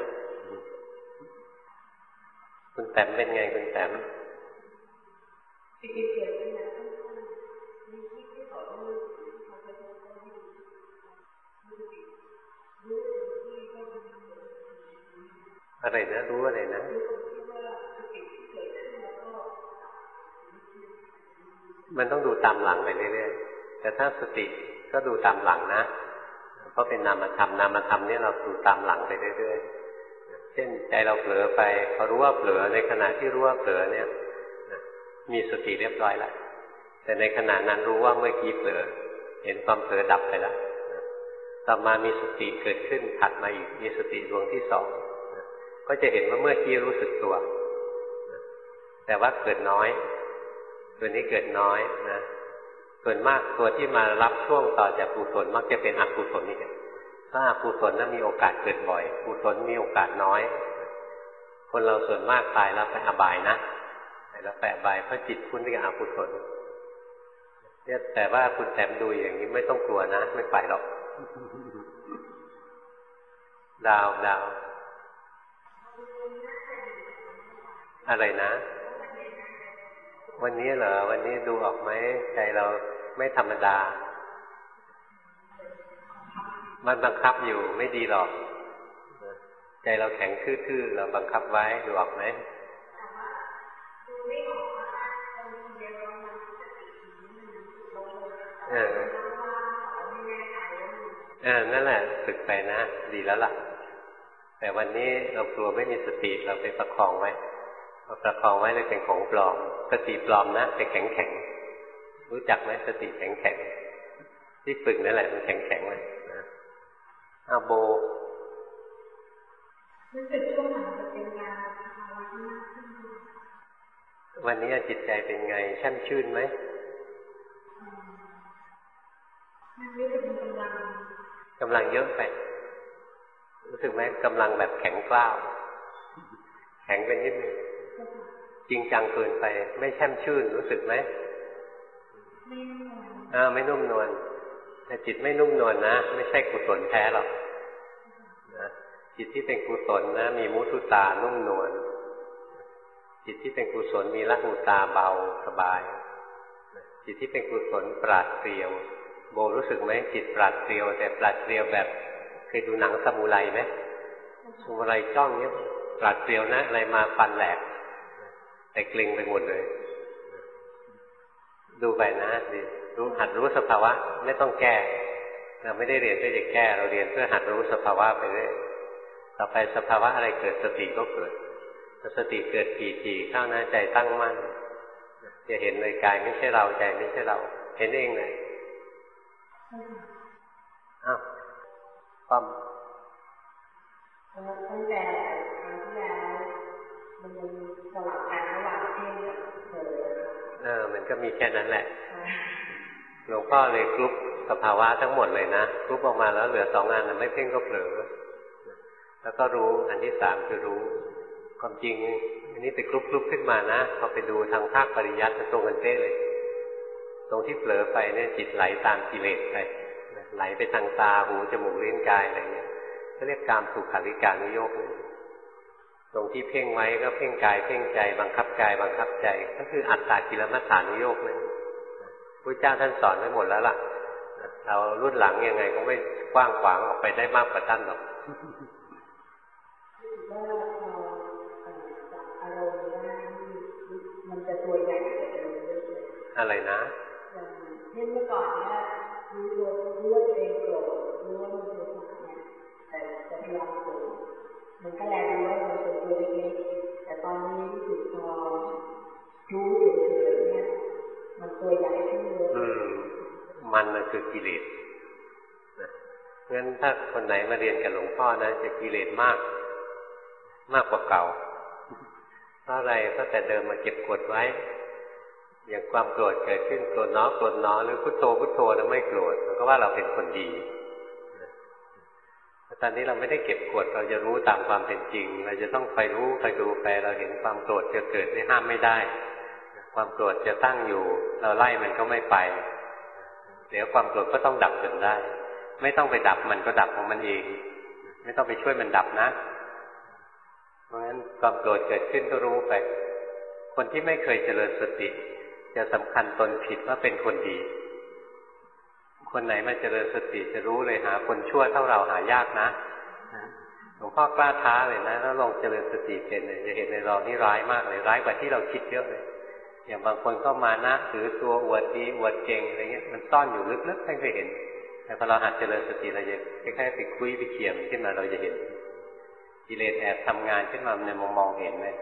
คุณแต้มเป็นไงคุณแต้มอะไรนะรู้อะไรนะมันต้องดูตามหลังไปเรื่อยๆแต่ถ้าสติก็ดูตามหลังนะเพราะเป็นนามธรรมนามธรรมนี่เราดูตามหลังไปเรื่อยๆเช่นใจเราเผลอไปพอรู้ว่าเผลอในขณะที่รู้ว่าเผลอเนี่ยมีสติเรียบร้อยแล้วแต่ในขณะนั้นรู้ว่าเมื่อกี้เผลอเห็นความเผลอดับไปแล้วต่อมามีสติเกิดขึ้นถัดมาอีกมีสติดวงที่สองก็จะเห็นว่าเมื่อกี้รู้สึกตัวแต่ว่าเกิดน้อยตัวนี้เกิดน้อยนะส่วนมากตัวที่มารับช่วงต่อจากกุศลมักจะเป็นอกุศลนี่แหละถ้าอกุศลนั้นมีโอกาสเกิดบ่อยกุศลมีโอกาสน้อยคนเราส่วนมากตายแล้วไปอบายนะตายแล้วไปอบายเพราะจิตคุ้นกับอกุศลเนี่ยแต่ว่าคุณแต้มดูอย่างนี้ไม่ต้องกลัวนะไม่ไปหรอกดาวอะไรนะวันนี้เหรอวันนี้ดูออกไหมใจเราไม่ธรรมดามันบังคับอยู่ไม่ดีหรอกใจเราแข็งทื่อๆเราบังคับไว้ดูออกไหมนั่นแหละฝึกไปนะดีแล้วล่ะแต่วันนี้เรากลัวไม่มีสติเราไปประคองไว้เราประคองไว้เลยเป็นของปลอมสติปลอมนะแต่แข็งรู้จักไหมสติแข็งที่ฝึกนั่นแหละมันแข็งเลยนะโบรู้สึกช่วงหลังจะเป็นการภาวะมากขึ้นวันนี้จิตใจเป็นไงแช่มชื่นไหมมันรู้สึกมีกำลังเยอะไปรู้สึกไหมกำลังแบบแข็งกล้าวแข็งเป็นนิดนึงจริงจังเกินไปไม่แช่มชื่นรู้สึกไหมไม่นุ่มนวลแต่จิตไม่นุ่มนวลนะไม่ใช่กุศลแท้หรอกนะจิตที่เป็นกุศลนะมีมุทุตานุ่มนวลจิตที่เป็นกุศลมีละหุตาเบาสบายจิตที่เป็นกุศลปราดเปรียวโบรู้สึกไหมจิตปราดเปรียวแต่ปราดเปรียวแบบเคยดูหนังซามูไรไหมซามูไรจ้องเนี้ยปราดเปรียวนะอะไรมาฟันแหลกแต่เกร็งไปหมดเลยดูไปนะดิหัดรู้สภาวะไม่ต้องแก้เราไม่ได้เรียนเพื่อจะแก้เราเรียนเพื่อหัดรู้สภาวะไปเรื่อยต่อไปสภาวะอะไรเกิดสติก็เกิดสติเกิดถี่ๆเข้านะใจตั้งมั่นจะเห็นเลยกายไม่ใช่เราใจไม่ใช่เราเห็นเองเลยความตั้งแต่ครั้งที่แล้วมันสลับกันระหว่างเพ่งกับเผลอมันก็มีแค่นั้นแหละหลวงพ่อเลยกรุ๊ปสภาวะทั้งหมดเลยนะกรุ๊ปออกมาแล้วเหลือ2 อันไม่เพ่งก็เผลอแล้วก็รู้อันที่3คือรู้ความจริงอันนี้ไปกรุ๊ปขึ้นมานะพอไปดูทางภาคปริยัติมันตรงกันเป๊ะเลยตรงที่เผลอไปเนี่ยจิตไหลตามกิเลสไปไหลไปทางตาหูจมูกลิ้นกายอะไรเงี้ยเขาเรียกกามสุขาริการุโยคตรงที่เพ่งไว้ก็เพ่งกายเพ่งใจบังคับกายบังคับใจก็คืออัตตากิลมัฏฐานุโยคนั่นพระเจ้าท่านสอนไว้หมดแล้วล่ะเรารุ่นหลังยังไงก็ไม่กว้างขวางออกไปได้มากกว่าท่านหรอกมันจะตัวใหญ่กว่าเดิมอะไรนะเช่นเมื่อก่อนเนี่ยรู้ว่าตัวเองโกรธรู้ว่ามันเป็นสัตว์เนี่ยแต่จะพยายามฝืนมันก็แลดูว่ามันเป็นตัวเล็กๆแต่ตอนนี้รู้สึกพอรู้เฉยๆเนี่ยมันตัวใหญ่ขึ้นเลยมันคือกิเลสงั้นถ้าคนไหนมาเรียนกับหลวงพ่อนะจะกิเลสมากกว่าเก่าเพราะอะไรเพราะแต่เดิมมาเก็บกดไว้อย่างความโกรธเกิดขึ้นโกรธเนาะโกรธเนาะหรือพุทโธพุทโธแล้วไม่โกรธมันก็ว่าเราเป็นคนดีตอนนี้เราไม่ได้เก็บกดเราจะรู้ตามความเป็นจริงเราจะต้องไปรู้ไปดูไปเราเห็นความโกรธจะเกิดห้ามไม่ได้ความโกรธจะตั้งอยู่เราไล่มันก็ไม่ไปเดี๋ยวความโกรธก็ต้องดับจนได้ไม่ต้องไปดับมันก็ดับของมันเองไม่ต้องไปช่วยมันดับนะเพราะฉะนั้นความโกรธเกิดขึ้นก็รู้ไปคนที่ไม่เคยเจริญสติจะสำคัญตนผิดว่าเป็นคนดีคนไหนมาเจริญสติจะรู้เลยหาคนชั่วเท่าเราหายากนะหลวงพ่อกล้าท้าเลยนะแล้วลองเจริญสติเป็นเลยจะเห็นในเรานี่ร้ายมากเลยร้ายกว่าที่เราคิดเยอะเลยอย่างบางคนก็มานะถือตัวอวดดีอวดเก่งอะไรเงี้ยมันซ่อนอยู่ลึกๆไม่เคยเห็นแต่พอเราหัดเจริญสติเราจะคล้ายๆไปคุยไปเขี่ยมขึ้นมาเราจะเห็นกิเลสแอบทำงานขึ้นมาในมองเห็นเลย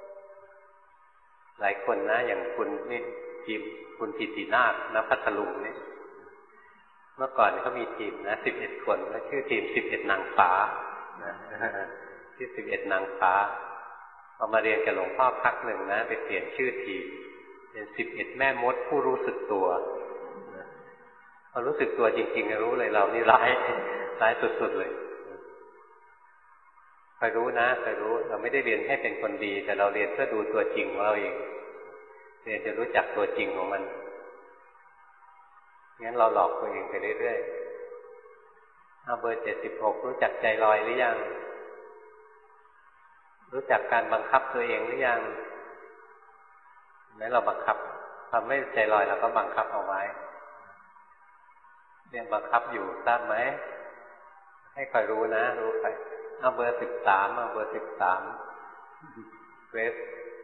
หลายคนนะอย่างคุณนี่ทีมคุณปิตินาถณพัทลุงนี่เมื่อก่อนเขามีทีมนะ11 คนแล้วชื่อทีม11 นางฟ้าที่11 นางฟ้าพอมาเรียนกับหลวงพ่อพักหนึ่งนะไปเปลี่ยนชื่อทีมเป็น11 แม่มดผู้รู้สึกตัวพอรู้สึกตัวจริงๆรู้เลยเรานี่ร้ายสุดๆเลยคอยรู้นะคอยรู้เราไม่ได้เรียนให้เป็นคนดีแต่เราเรียนเพื่อดูตัวจริงของเราเองเรียนจะรู้จักตัวจริงของมันงั้นเราหลอกตัวเองไปเรื่อยๆเอาเบอร์76รู้จักใจลอยหรือยังรู้จักการบังคับตัวเองหรือยังแม้เราบังคับทำไม่ใจลอยเราก็บังคับเอาไว้เรียนบังคับอยู่ทราบไหมให้คอยรู้นะรู้ไปเอาเบอร์13เอาเบอร์13เวฟ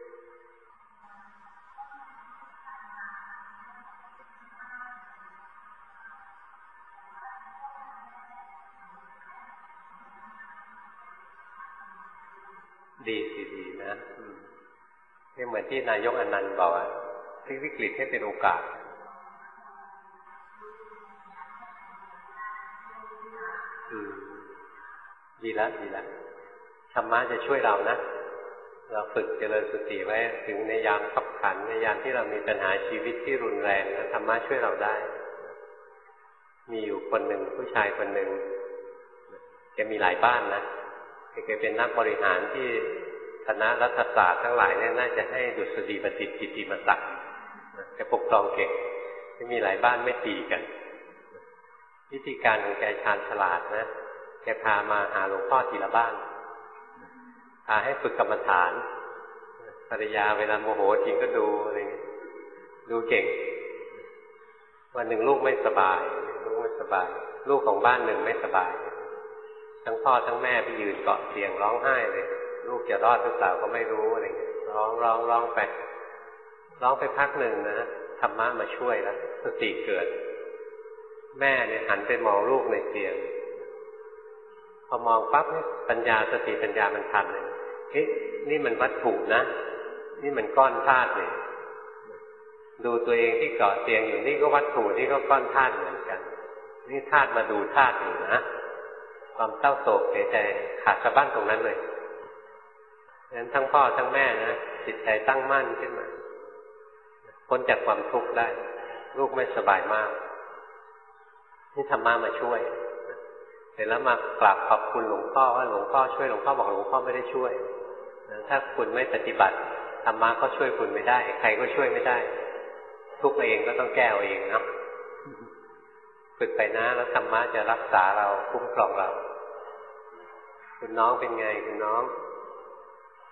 ดีสิดีนะนี่เหมือนที่นายกอนันต์บอกว่าพลิกวิกฤตให้เป็นโอกาสดีแล้วธรรมะจะช่วยเรานะเราฝึกเจริญสติไว้ถึงในยามขับขันในยามที่เรามีปัญหาชีวิตที่รุนแรงธรรมะช่วยเราได้มีอยู่คนหนึ่งผู้ชายคนหนึ่งแกมีหลายบ้านนะแกเป็นนักบริหารที่คณะรัฐศาสตร์ทั้งหลายเนี่ยน่าจะให้ดุษฎีบัณฑิตกิตติมศักดิ์แกปกครองเก่งมีหลายบ้านไม่ตีกันวิธีการของแกชาญฉลาดนะแกพามาหาหลวงพ่อทีละบ้านพาให้ฝึกกรรมฐานภรรยาเวลาโมโหจริงก็ดูอะไรดูเก่งวันหนึ่งลูกไม่สบายลูกของบ้านหนึ่งไม่สบายทั้งพ่อทั้งแม่ไปยืนเกาะเตียงร้องไห้เลยลูกจะรอดหรือเปล่าก็ไม่รู้อะไรเงี้ยร้องไปพักหนึ่งนะธรรมะมาช่วยแล้วสติเกิดแม่เนี่ยหันไปมองลูกในเตียงพอมองปั๊บเนี่ยปัญญาสติปัญญามันทันเลยเฮ้ยนี่มันวัตถุนะนี่มันก้อนธาตุเลยดูตัวเองที่เกาะเตียงอยู่นี่ก็วัตถุนี่ก็ก้อนธาตุเหมือนกันนี่ธาตุมาดูธาตุอยู่นะความเศร้าโศกเสียใจขาดสะบั้นตรงนั้นเลยงั้นทั้งพ่อทั้งแม่นะจิตใจตั้งมั่นขึ้นมาพ้นจากความทุกข์ได้ลูกไม่สบายมากนี่ธรรมะมาช่วยเสร็จแล้วมากราบขอบคุณหลวงพ่อว่าหลวงพ่อช่วยหลวงพ่อบอกหลวงพ่อไม่ได้ช่วยถ้าคุณไม่ปฏิบัติธรรมะก็ช่วยคุณไม่ได้ใครก็ช่วยไม่ได้ทุกข์เองก็ต้องแก้เอาเองนะฝึกไปนะแล้วธรรมะจะรักษาเราคุ้มครองเราคุณน้องเป็นไงคุณน้อง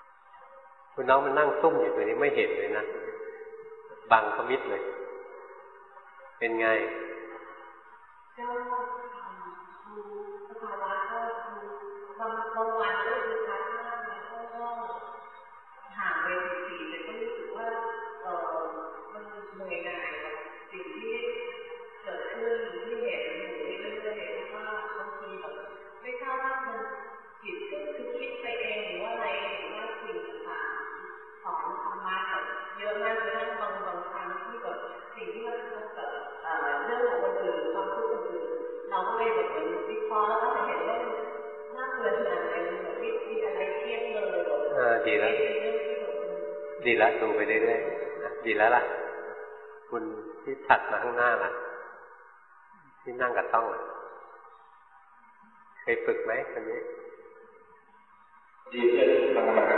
คุณน้องมันนั่งซุ่มอยู่ตัวนี้ไม่เห็นเลยนะบังขมิดเลยเป็นไงก็สภาวะก็บางวันก็คือชัดมากแล้วก็ห่างไปสี่แต่ก็รู้สึกว่ามันเหนื่อยหน่ายกับสิ่งที่เกิดขึ้นที่เห็นอยู่เรื่อยๆแล้วก็บางทีแบบไม่ทราบว่ามันจิตก็คือคิดไปเองหรือว่าอะไรหรือว่าสิ่งต่างๆสอนธรรมะแบบเยอะมากเลยนะบางครั้งที่แบบสิ่งที่มันเกิดเรื่องของคนอื่นความทุกข์คนอื่นเราก็เลยแบบเหมือนวิเคราะห์แล้วก็จะเห็นว่าน่าเบื่อหน่ายเหมือนมีอะไรเครียดเลยดีแล้วดีแล้วดูไปเรื่อยๆดีแล้วล่ะคุณที่ถัดมาข้างหน้าล่ะที่นั่งกับต้องเคยฝึกไหมคนนี้ดีเพื่อนทำงาน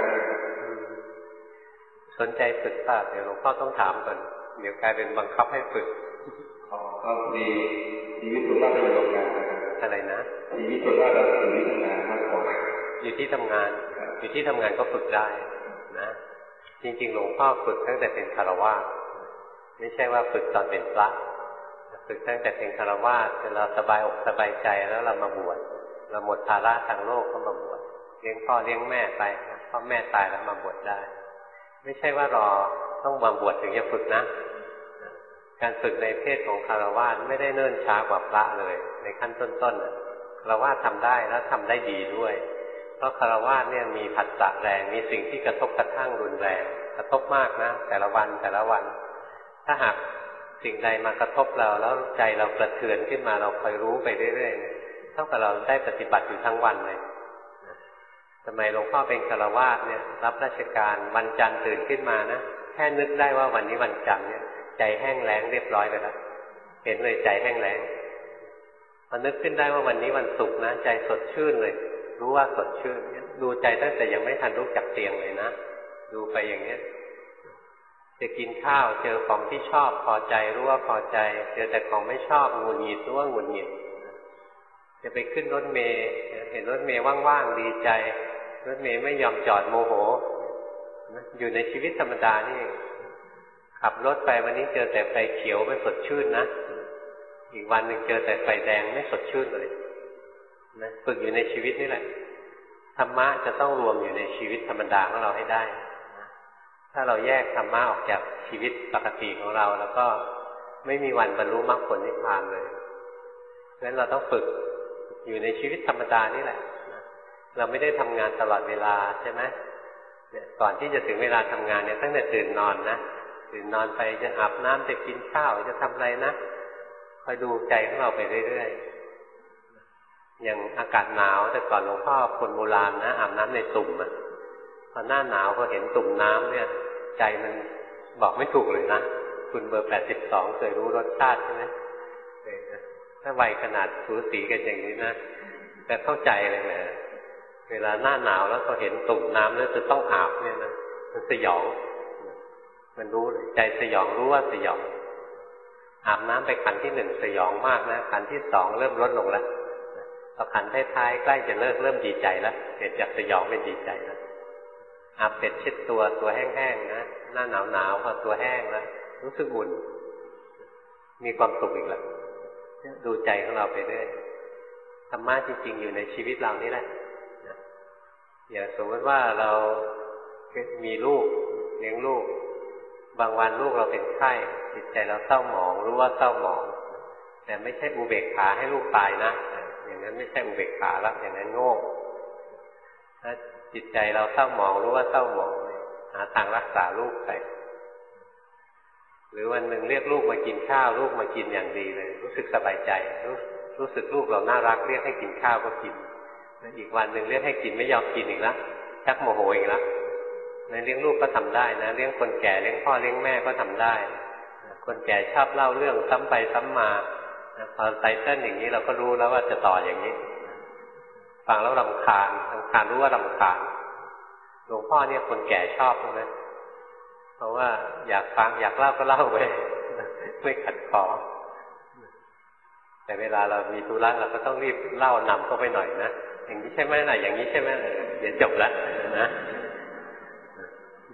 สนใจฝึกป่ะเดี๋ยวหลวงพ่อต้องถามก่อนเดี๋ยวกลายเป็นบังคับให้ฝึกก็ดีวิสุทธิ์ว่าเป็นประโยชน์กันอะไรนะดีวิสุทธิ์ว่าเราอยู่ที่ทำงานมากกว่าอยู่ที่ทำงานอยู่ที่ทำงานก็ฝึกได้นะจริงๆหลวงพ่อฝึกตั้งแต่เป็นคฤหัสถ์ไม่ใช่ว่าฝึกตอนเป็นพระฝึกตั้งแต่เป็นคฤหัสถ์จนเราสบายอกสบายใจแล้วเรามาบวชเราหมดภาระทางโลกก็มาบวชเลี้ยงพ่อเลี้ยงแม่ไปพ่อแม่ตายแล้วมาบวชได้ไม่ใช่ว่ารอต้องมาบวชถึงจะฝึกนะการฝึกในเพศของคฤหัสถ์ไม่ได้เนิ่นช้ากว่าพระเลยในขั้นต้นๆคฤหัสถ์ทำได้แล้วทำได้ดีด้วยเพราะคฤหัสถ์เนี่ยมีผัสสะแรงมีสิ่งที่กระทบกระทั่งรุนแรงกระทบมากนะแต่ละวันถ้าหากสิ่งใดมากระทบเราแล้วใจเรากระเทือนขึ้นมาเราคอยรู้ไปเรื่อยๆเท่ากับเราได้ปฏิบัติอยู่ทั้งวันเลยสมัยหลวงพ่อเป็นคฤหัสถ์เนี่ยรับราชการวันจันทร์ตื่นขึ้นมานะแค่นึกได้ว่าวันนี้วันจันทร์เนี่ยใจแห้งแล้งเรียบร้อยไปแล้วเห็นเลยใจแห้งแล้งพอนึกขึ้นได้ว่าวันนี้วันศุกร์นะใจสดชื่นเลยรู้ว่าสดชื่นดูใจตั้งแต่ยังไม่ทันลุกจากเตียงเลยนะดูไปอย่างเนี้ยจะกินข้าวเจอของที่ชอบพอใจรู้ว่าพอใจเจอแต่ของไม่ชอบหงุดหงิดรู้ว่าหงุดหงิดจะไปขึ้นรถเมล์เห็นรถเมล์ว่างๆดีใจรถเมล์ไม่ยอมจอดโมโหอยู่ในชีวิตธรรมดานี่ขับรถไปวันนี้เจอแต่ไฟเขียวไม่สดชื่นนะอีกวันหนึ่งเจอแต่ไฟแดงไม่สดชื่นเลยนะฝึกอยู่ในชีวิตนี่แหละธรรมะจะต้องรวมอยู่ในชีวิตธรรมดาของเราให้ได้ถ้าเราแยกธรรมะออกจากชีวิตปกติของเราแล้วก็ไม่มีวันบรรลุมรรคผลนิพพานเลยเพราะฉะนั้นเราต้องฝึกอยู่ในชีวิตธรรมดานี่แหละเราไม่ได้ทำงานตลอดเวลาใช่ไหมเนี่ยก่อนที่จะถึงเวลาทำงานเนี่ยตั้งแต่ตื่นนอนนะตื่นนอนไปจะอาบน้ำจะกินข้าวจะทำอะไรนะคอยดูใจของเราไปเรื่อยๆอย่างอากาศหนาวแต่ก่อนหลวงพ่อคนโบราณนะอาบน้ำในตุ่มอ่ะพอหน้าหนาวพอเห็นตุ่มน้ำเนี่ยใจมันบอกไม่ถูกเลยนะคุณเบอร์82เคยรู้รสชาติใช่ไหมถ้าวัยขนาดสูสีกันอย่างนี้นะแต่เข้าใจเลยนะเวลาหน้าหนาวแล้วพอเห็นตุ่มน้ำแล้วจะต้องอาบเนี่ยนะมันสยองมันรู้เลยใจสยองรู้ว่าสยองอาบน้ำไปขันที่1สยองมากนะขันที่2เริ่มลดลงแล้วพอขันท้ายๆใกล้จะเลิกเริ่มดีใจแล้วเปลี่ยนจากสยองเป็นดีใจแล้วอาบเสร็จเช็ดตัวแห้งๆนะหน้าหนาวพอตัวแห้งแล้วรู้สึกอุ่นมีความสุขอีกแล้วดูใจของเราไปเรื่อยธรรมะจริงๆอยู่ในชีวิตเรานี่แหละอย่างสมมติว่าเรามีลูกเลี้ยงลูกบางวันลูกเราเป็นไข้จิตใจเราเศร้าหมองรู้ว่าเศร้าหมองแต่ไม่ใช่อุเบกขาให้ลูกตายนะอย่างนั้นไม่ใช่อุเบกขาแล้วอย่างนั้นโง่ถ้าจิตใจเราเศร้าหมองรู้ว่าเศร้าหมองหาทางรักษาลูกไปหรือวันหนึ่งเรียกลูกมากินข้าวลูกมากินอย่างดีเลยรู้สึกสบายใจรู้สึกลูกเราน่ารักเรียกให้กินข้าวก็กินอีกวันหนึ่งเรียกให้กินไม่ยอมกินอีกแล้วชักโมโหอีกแล้วในเลี้ยงลูกก็ทำได้นะเลี้ยงคนแก่เลี้ยงพ่อเลี้ยงแม่ก็ทำได้คนแก่ชอบเล่าเรื่องซ้ำไปซ้ำมาพอไตเติ้ลอย่างนี้เราก็รู้แล้วว่าจะต่ออย่างนี้ฟังแล้วรำคาญรู้ว่ารำคาญหลวงพ่อเนี่ยคนแก่ชอบใช่ไหมเพราะว่าอยากฟังอยากเล่าก็เล่าไปไม่ขัดขอแต่เวลาเรามีธุระเราก็ต้องรีบเล่านำเข้าไปหน่อยนะอย่างนี้ใช่ไหมนะอย่างนี้ใช่ไหมเดี๋ยวจบแล้วนะ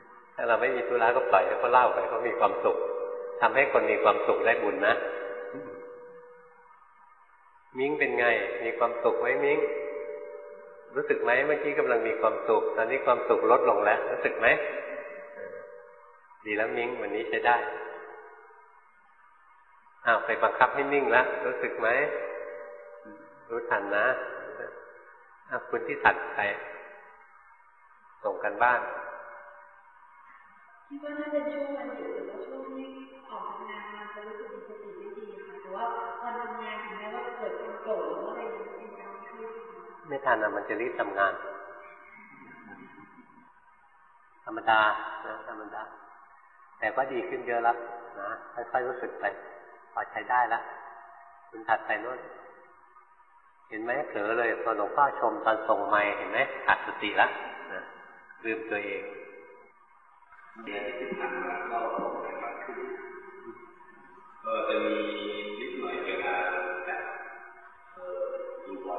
าเราไม่มีธุระก็ปล่อยให้เขาเล่าไปเขามีความสุขทำให้คนมีความสุขได้บุญนะมิ้งเป็นไงมีความสุขไหมมิ้งรู้สึกไหมเมื่อกี้กำลังมีความสุขตอนนี้ความสุขลดลงแล้วรู้สึกไหมดีแล้วมิ้งวันนี้ใช้ได้ไปบังคับให้นิ่งแล้วรู้สึกไหมรู้ทันนะคุณที่ถัดไปส่งกันบ้านคิดว่าน่าจะช่วงวันหยุดหรือว่าช่วงที่ออกทำงานมันจะรู้สึกมีสติไม่ดีค่ะแต่ว่าตอนทำงานถึงแม้ว่าเกิดความโกรธหรือว่าอะไรเป็นการไม่ทันมันจะรีบทำงานธรรมดานะธรรมดาแต่ก็ดีขึ้นเยอะแล้วนะค่อยๆรู้สึกไปพอใช้ได้แล้วคุณถัดไปโน่นเห็นไหมเผลอเลยตอนหลวงพ่อชมตอนส่งไมค์เห็นไหมขาดสติแล้วนะลืมตัวเองเดี๋ยวที่ผ่านมาก็นะครับจะมีนิดหน่อยเวลาแบบดูบอล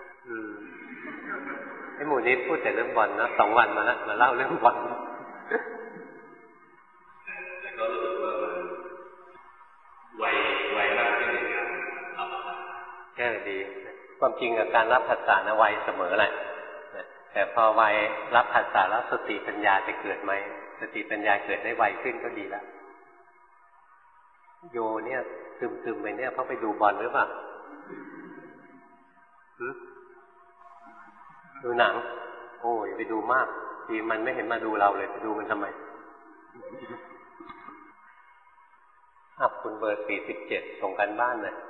ไอ้หมู่นี้พูดแต่เรื่องบอลนะ2 วันมาแล้วมาเล่าเรื่องบอลแต่ก็รู้สึกว่ามันไวมากขึ้นในการรับภาษาดีความจริงกับการรับภาษานะไวเสมอแหละแต่พอไวรับภาษาแล้วสติปัญญาจะเกิดไหมสติปัญญาเกิดได้ไวขึ้นก็ดีแล้วโยเนี่ยซึมๆไปเนี่ยเพราะไปดูบอลหรือเปล่าดูหนังโอ้ยไปดูมากทีมันไม่เห็นมาดูเราเลยไปดูมันทำไมคุณเบอร์47ส่งกันบ้านหน่อย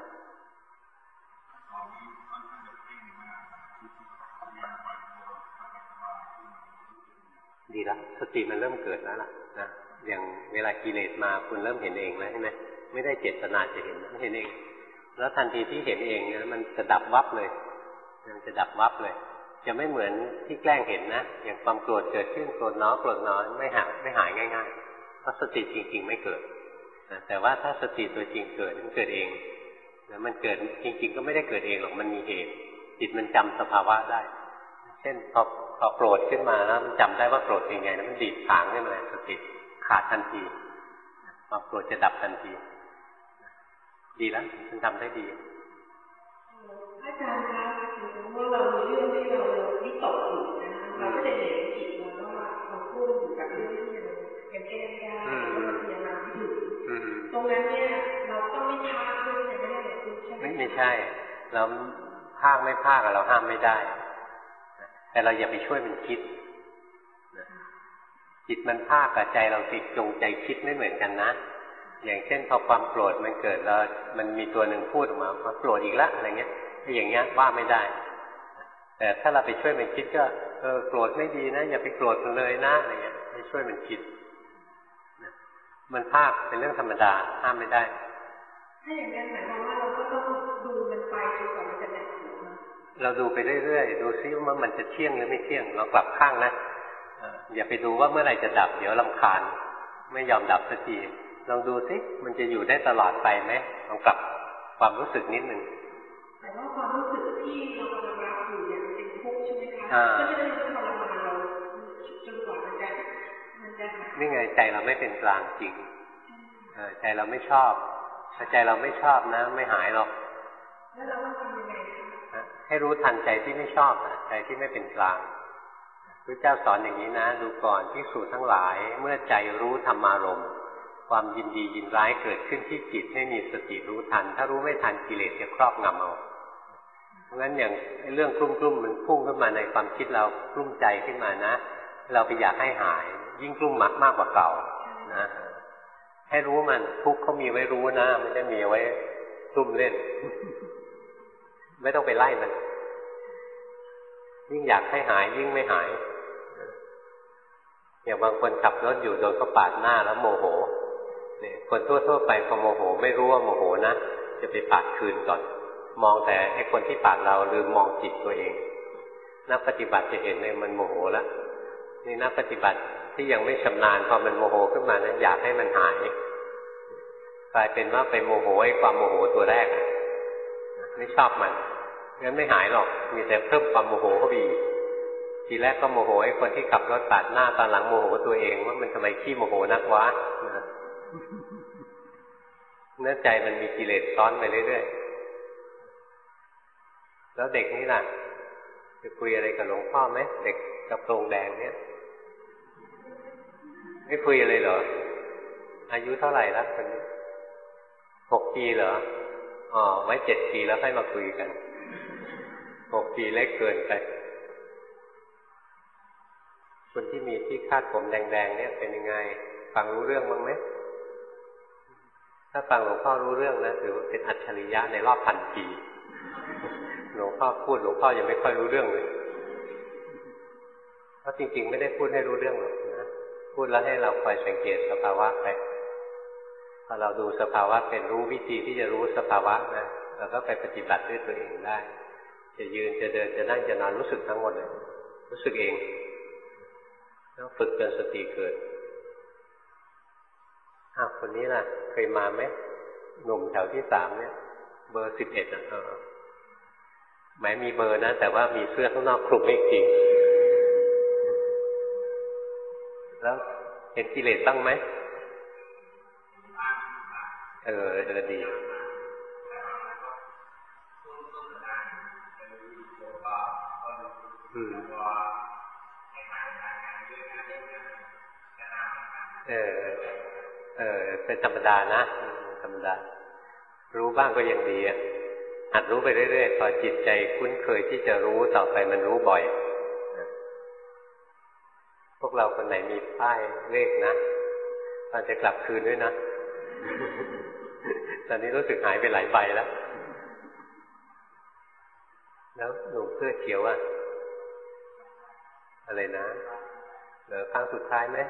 ดีละสติมันเริ่มเกิดแล้วล่ะนะอย่างเวลากิเลสมาคุณเริ่มเห็นเองแล้วใช่ไหมไม่ได้เจตนาจะเห็นไม่เห็นเองแล้วทันทีที่เห็นเองเนี่ยมันจะดับวับเลยมันจะดับวับเลยจะไม่เหมือนที่แกล้งเห็นนะอย่างความโกรธเกิดขึ้นโกรธน้อยโกรธน้อยไม่หายง่ายๆเพราะสติจริงๆไม่เกิดแต่ว่าถ้าสติตัวจริงเกิดมันเกิดเองแล้วมันเกิดจริงๆก็ไม่ได้เกิดเองหรอกมันมีเหตุจิตมันจำสภาวะได้เช่นพอโกรธขึ้นมาแล้วมันจำได้ว่าโกรธเป็นไงแล้วมันดีดถางขึ้นมาสติขาดทันทีความโกรธจะดับทันทีดีแล้วมันทำได้ดีอาจารย์คะสมมติว่าเรามีเรื่องที่เราวิตกอยู่นะเราก็จะเห็นจิตเราว่าเราพุ่งอยู่กับเรื่องที่เรายังแก้ไม่ได้แล้วมันยังมาไม่ถึงตรงนั้นเนี่ยเราต้องไม่พลาดด้วยใช่ไหมไม่ใช่เราพลาดไม่พลาดเราห้ามไม่ได้แต่เราอย่าไปช่วยมันคิดจิตมันพลาดกับใจเราติดจงใจคิดไม่เหมือนกันนะอย่างเช่นพอความโกรธมันเกิดแล้วมันมีตัวหนึ่งพูดออกมาโกรธอีกแล้วอะไรเงี้ยถ้าอย่างเงี้ยว่าไม่ได้แต่ถ้าเราไปช่วยมันคิดก็โกรธไม่ดีนะอย่าไปโกรธมันเลยนะอะไรเงี้ยให้ช่วยมันคิดมันพลาดเป็นเรื่องธรรมดาห้ามไม่ได้ถ้าอย่างนั้นหมายความว่าเราก็ต้องดูมันไปจนกว่ามันจะดับเราดูไปเรื่อยๆดูซิว่ามันจะเที่ยงหรือไม่เที่ยงเรากลับข้างนะอย่าไปดูว่าเมื่อไหร่จะดับเดี๋ยวรำคาญไม่ยอมดับสักทีลองดูซิมันจะอยู่ได้ตลอดไปไหมลองกลับความรู้สึกนิดนึงแต่ว่าความรู้สึกที่เรากำลังรับอยู่เนี่ยเป็นทุกข์ใช่ไหมคะก็จะเป็นทรมานเราจนกว่ามันจะนี่ไงใจเราไม่เป็นกลางจริงใจเราไม่ชอบถ้าใจเราไม่ชอบนะไม่หายหรอกแล้วเราต้องทำยังไงให้รู้ทันใจที่ไม่ชอบใจที่ไม่เป็นกลางพระเจ้าสอนอย่างนี้นะดูก่อนภิกษุทั้งหลายเมื่อใจรู้ธรรมารมณ์ความยินดียินร้ายเกิดขึ้นที่จิตให้มีสติรู้ทันถ้ารู้ไม่ทันกิเลสจะครอบงำเอาเพราะงั้นอย่างเรื่องกลุ้มๆมันพุ่งขึ้นมาในความคิดเรากลุ้มใจขึ้นมานะเราไปอยากให้หายยิ่งกลุ้มมากกว่าเก่านะให้รู้มันทุกข์เขามีไว้รู้นะไม่ได้มีไว้กลุ้มเล่นไม่ต้องไปไล่มันยิ่งอยากให้หายยิ่งไม่หายอย่างบางคนขับรถอยู่โดนเขาปาดหน้าแล้วโมโหเนี่ยคนทั่วๆไปพอโมโหไม่รู้ว่าโมโหนะจะไปปาดคืนก่อนมองแต่ไอ้คนที่ปาดเราลืมมองจิตตัวเองนักปฏิบัติจะเห็นเลยมันโมโหแล้วนี่นักปฏิบัติที่ยังไม่ชำนาญพอมันโมโหขึ้นมานะอยากให้มันหายกลายเป็นว่าไปโมโหไอ้ความโมโหตัวแรกไม่ชอบมันงั้นไม่หายหรอกมีแต่เพิ่มความโมโหเข้าไปอีกจทีแรกก็โมโหไอ้คนที่ขับรถตัดหน้าตอนหลังโมโหตัวเองว่ามันทำไมขี้โมโหนักวะนะเนื้อใจมันมีกิเลสซ้อนไปเรื่อยๆแล้วเด็กนี่ล่ะจะคุยอะไรกับหลวงพ่อไหมเด็กกระโปรงแดงเนี่ยไม่คุยอะไรเหรออายุเท่าไหร่แล้วคนนี้6 ปีเหรออ๋อไว้7 ปีแล้วค่อยมาคุยกัน6 ปีเล็กเกินไปคนที่มีที่คาดผมแดงๆเนี่ยเป็นยังไงฟังรู้เรื่องบ้างไหมถ้าฟังหลวงพ่อรู้เรื่องนะถือว่าเป็นอัจฉริยะในรอบ1,000 ปีหลวงพ่อพูดหลวงพ่อยังไม่ค่อยรู้เรื่องเลยเพราะจริงๆไม่ได้พูดให้รู้เรื่องหรอกนะพูดแล้วให้เราคอยสังเกตสภาวะไปพอเราดูสภาวะเป็นรู้วิธีที่จะรู้สภาวะนะเราก็ไปปฏิบัติด้วยตัวเองได้จะยืนจะเดินจะนั่งจะนอนรู้สึกทั้งหมดเลยรู้สึกเองแล้วฝึกจนสติเกิดคนนี้ล่ะเคยมาไหมหนุ่มแถวที่3เนี่ยเบอร์11หมายมีเบอร์นะแต่ว่ามีเสื้อข้างนอกคลุมไม่จริงแล้วเห็นกิเลสบ้างไหมดีเป็นธรรมดานะธรรมดารู้บ้างก็ยังดีอ่ะหัดรู้ไปเรื่อยๆพอจิตใจคุ้นเคยที่จะรู้ต่อไปมันรู้บ่อยพวกเราคนไหนมีป้ายเลขนะตอนจะกลับคืนด้วยนะ ตอนนี้รู้สึกหายไปหลายใบแล้วหนุ่มเสื้อเขียวอะไรนะเหลือครั้งสุดท้ายไหม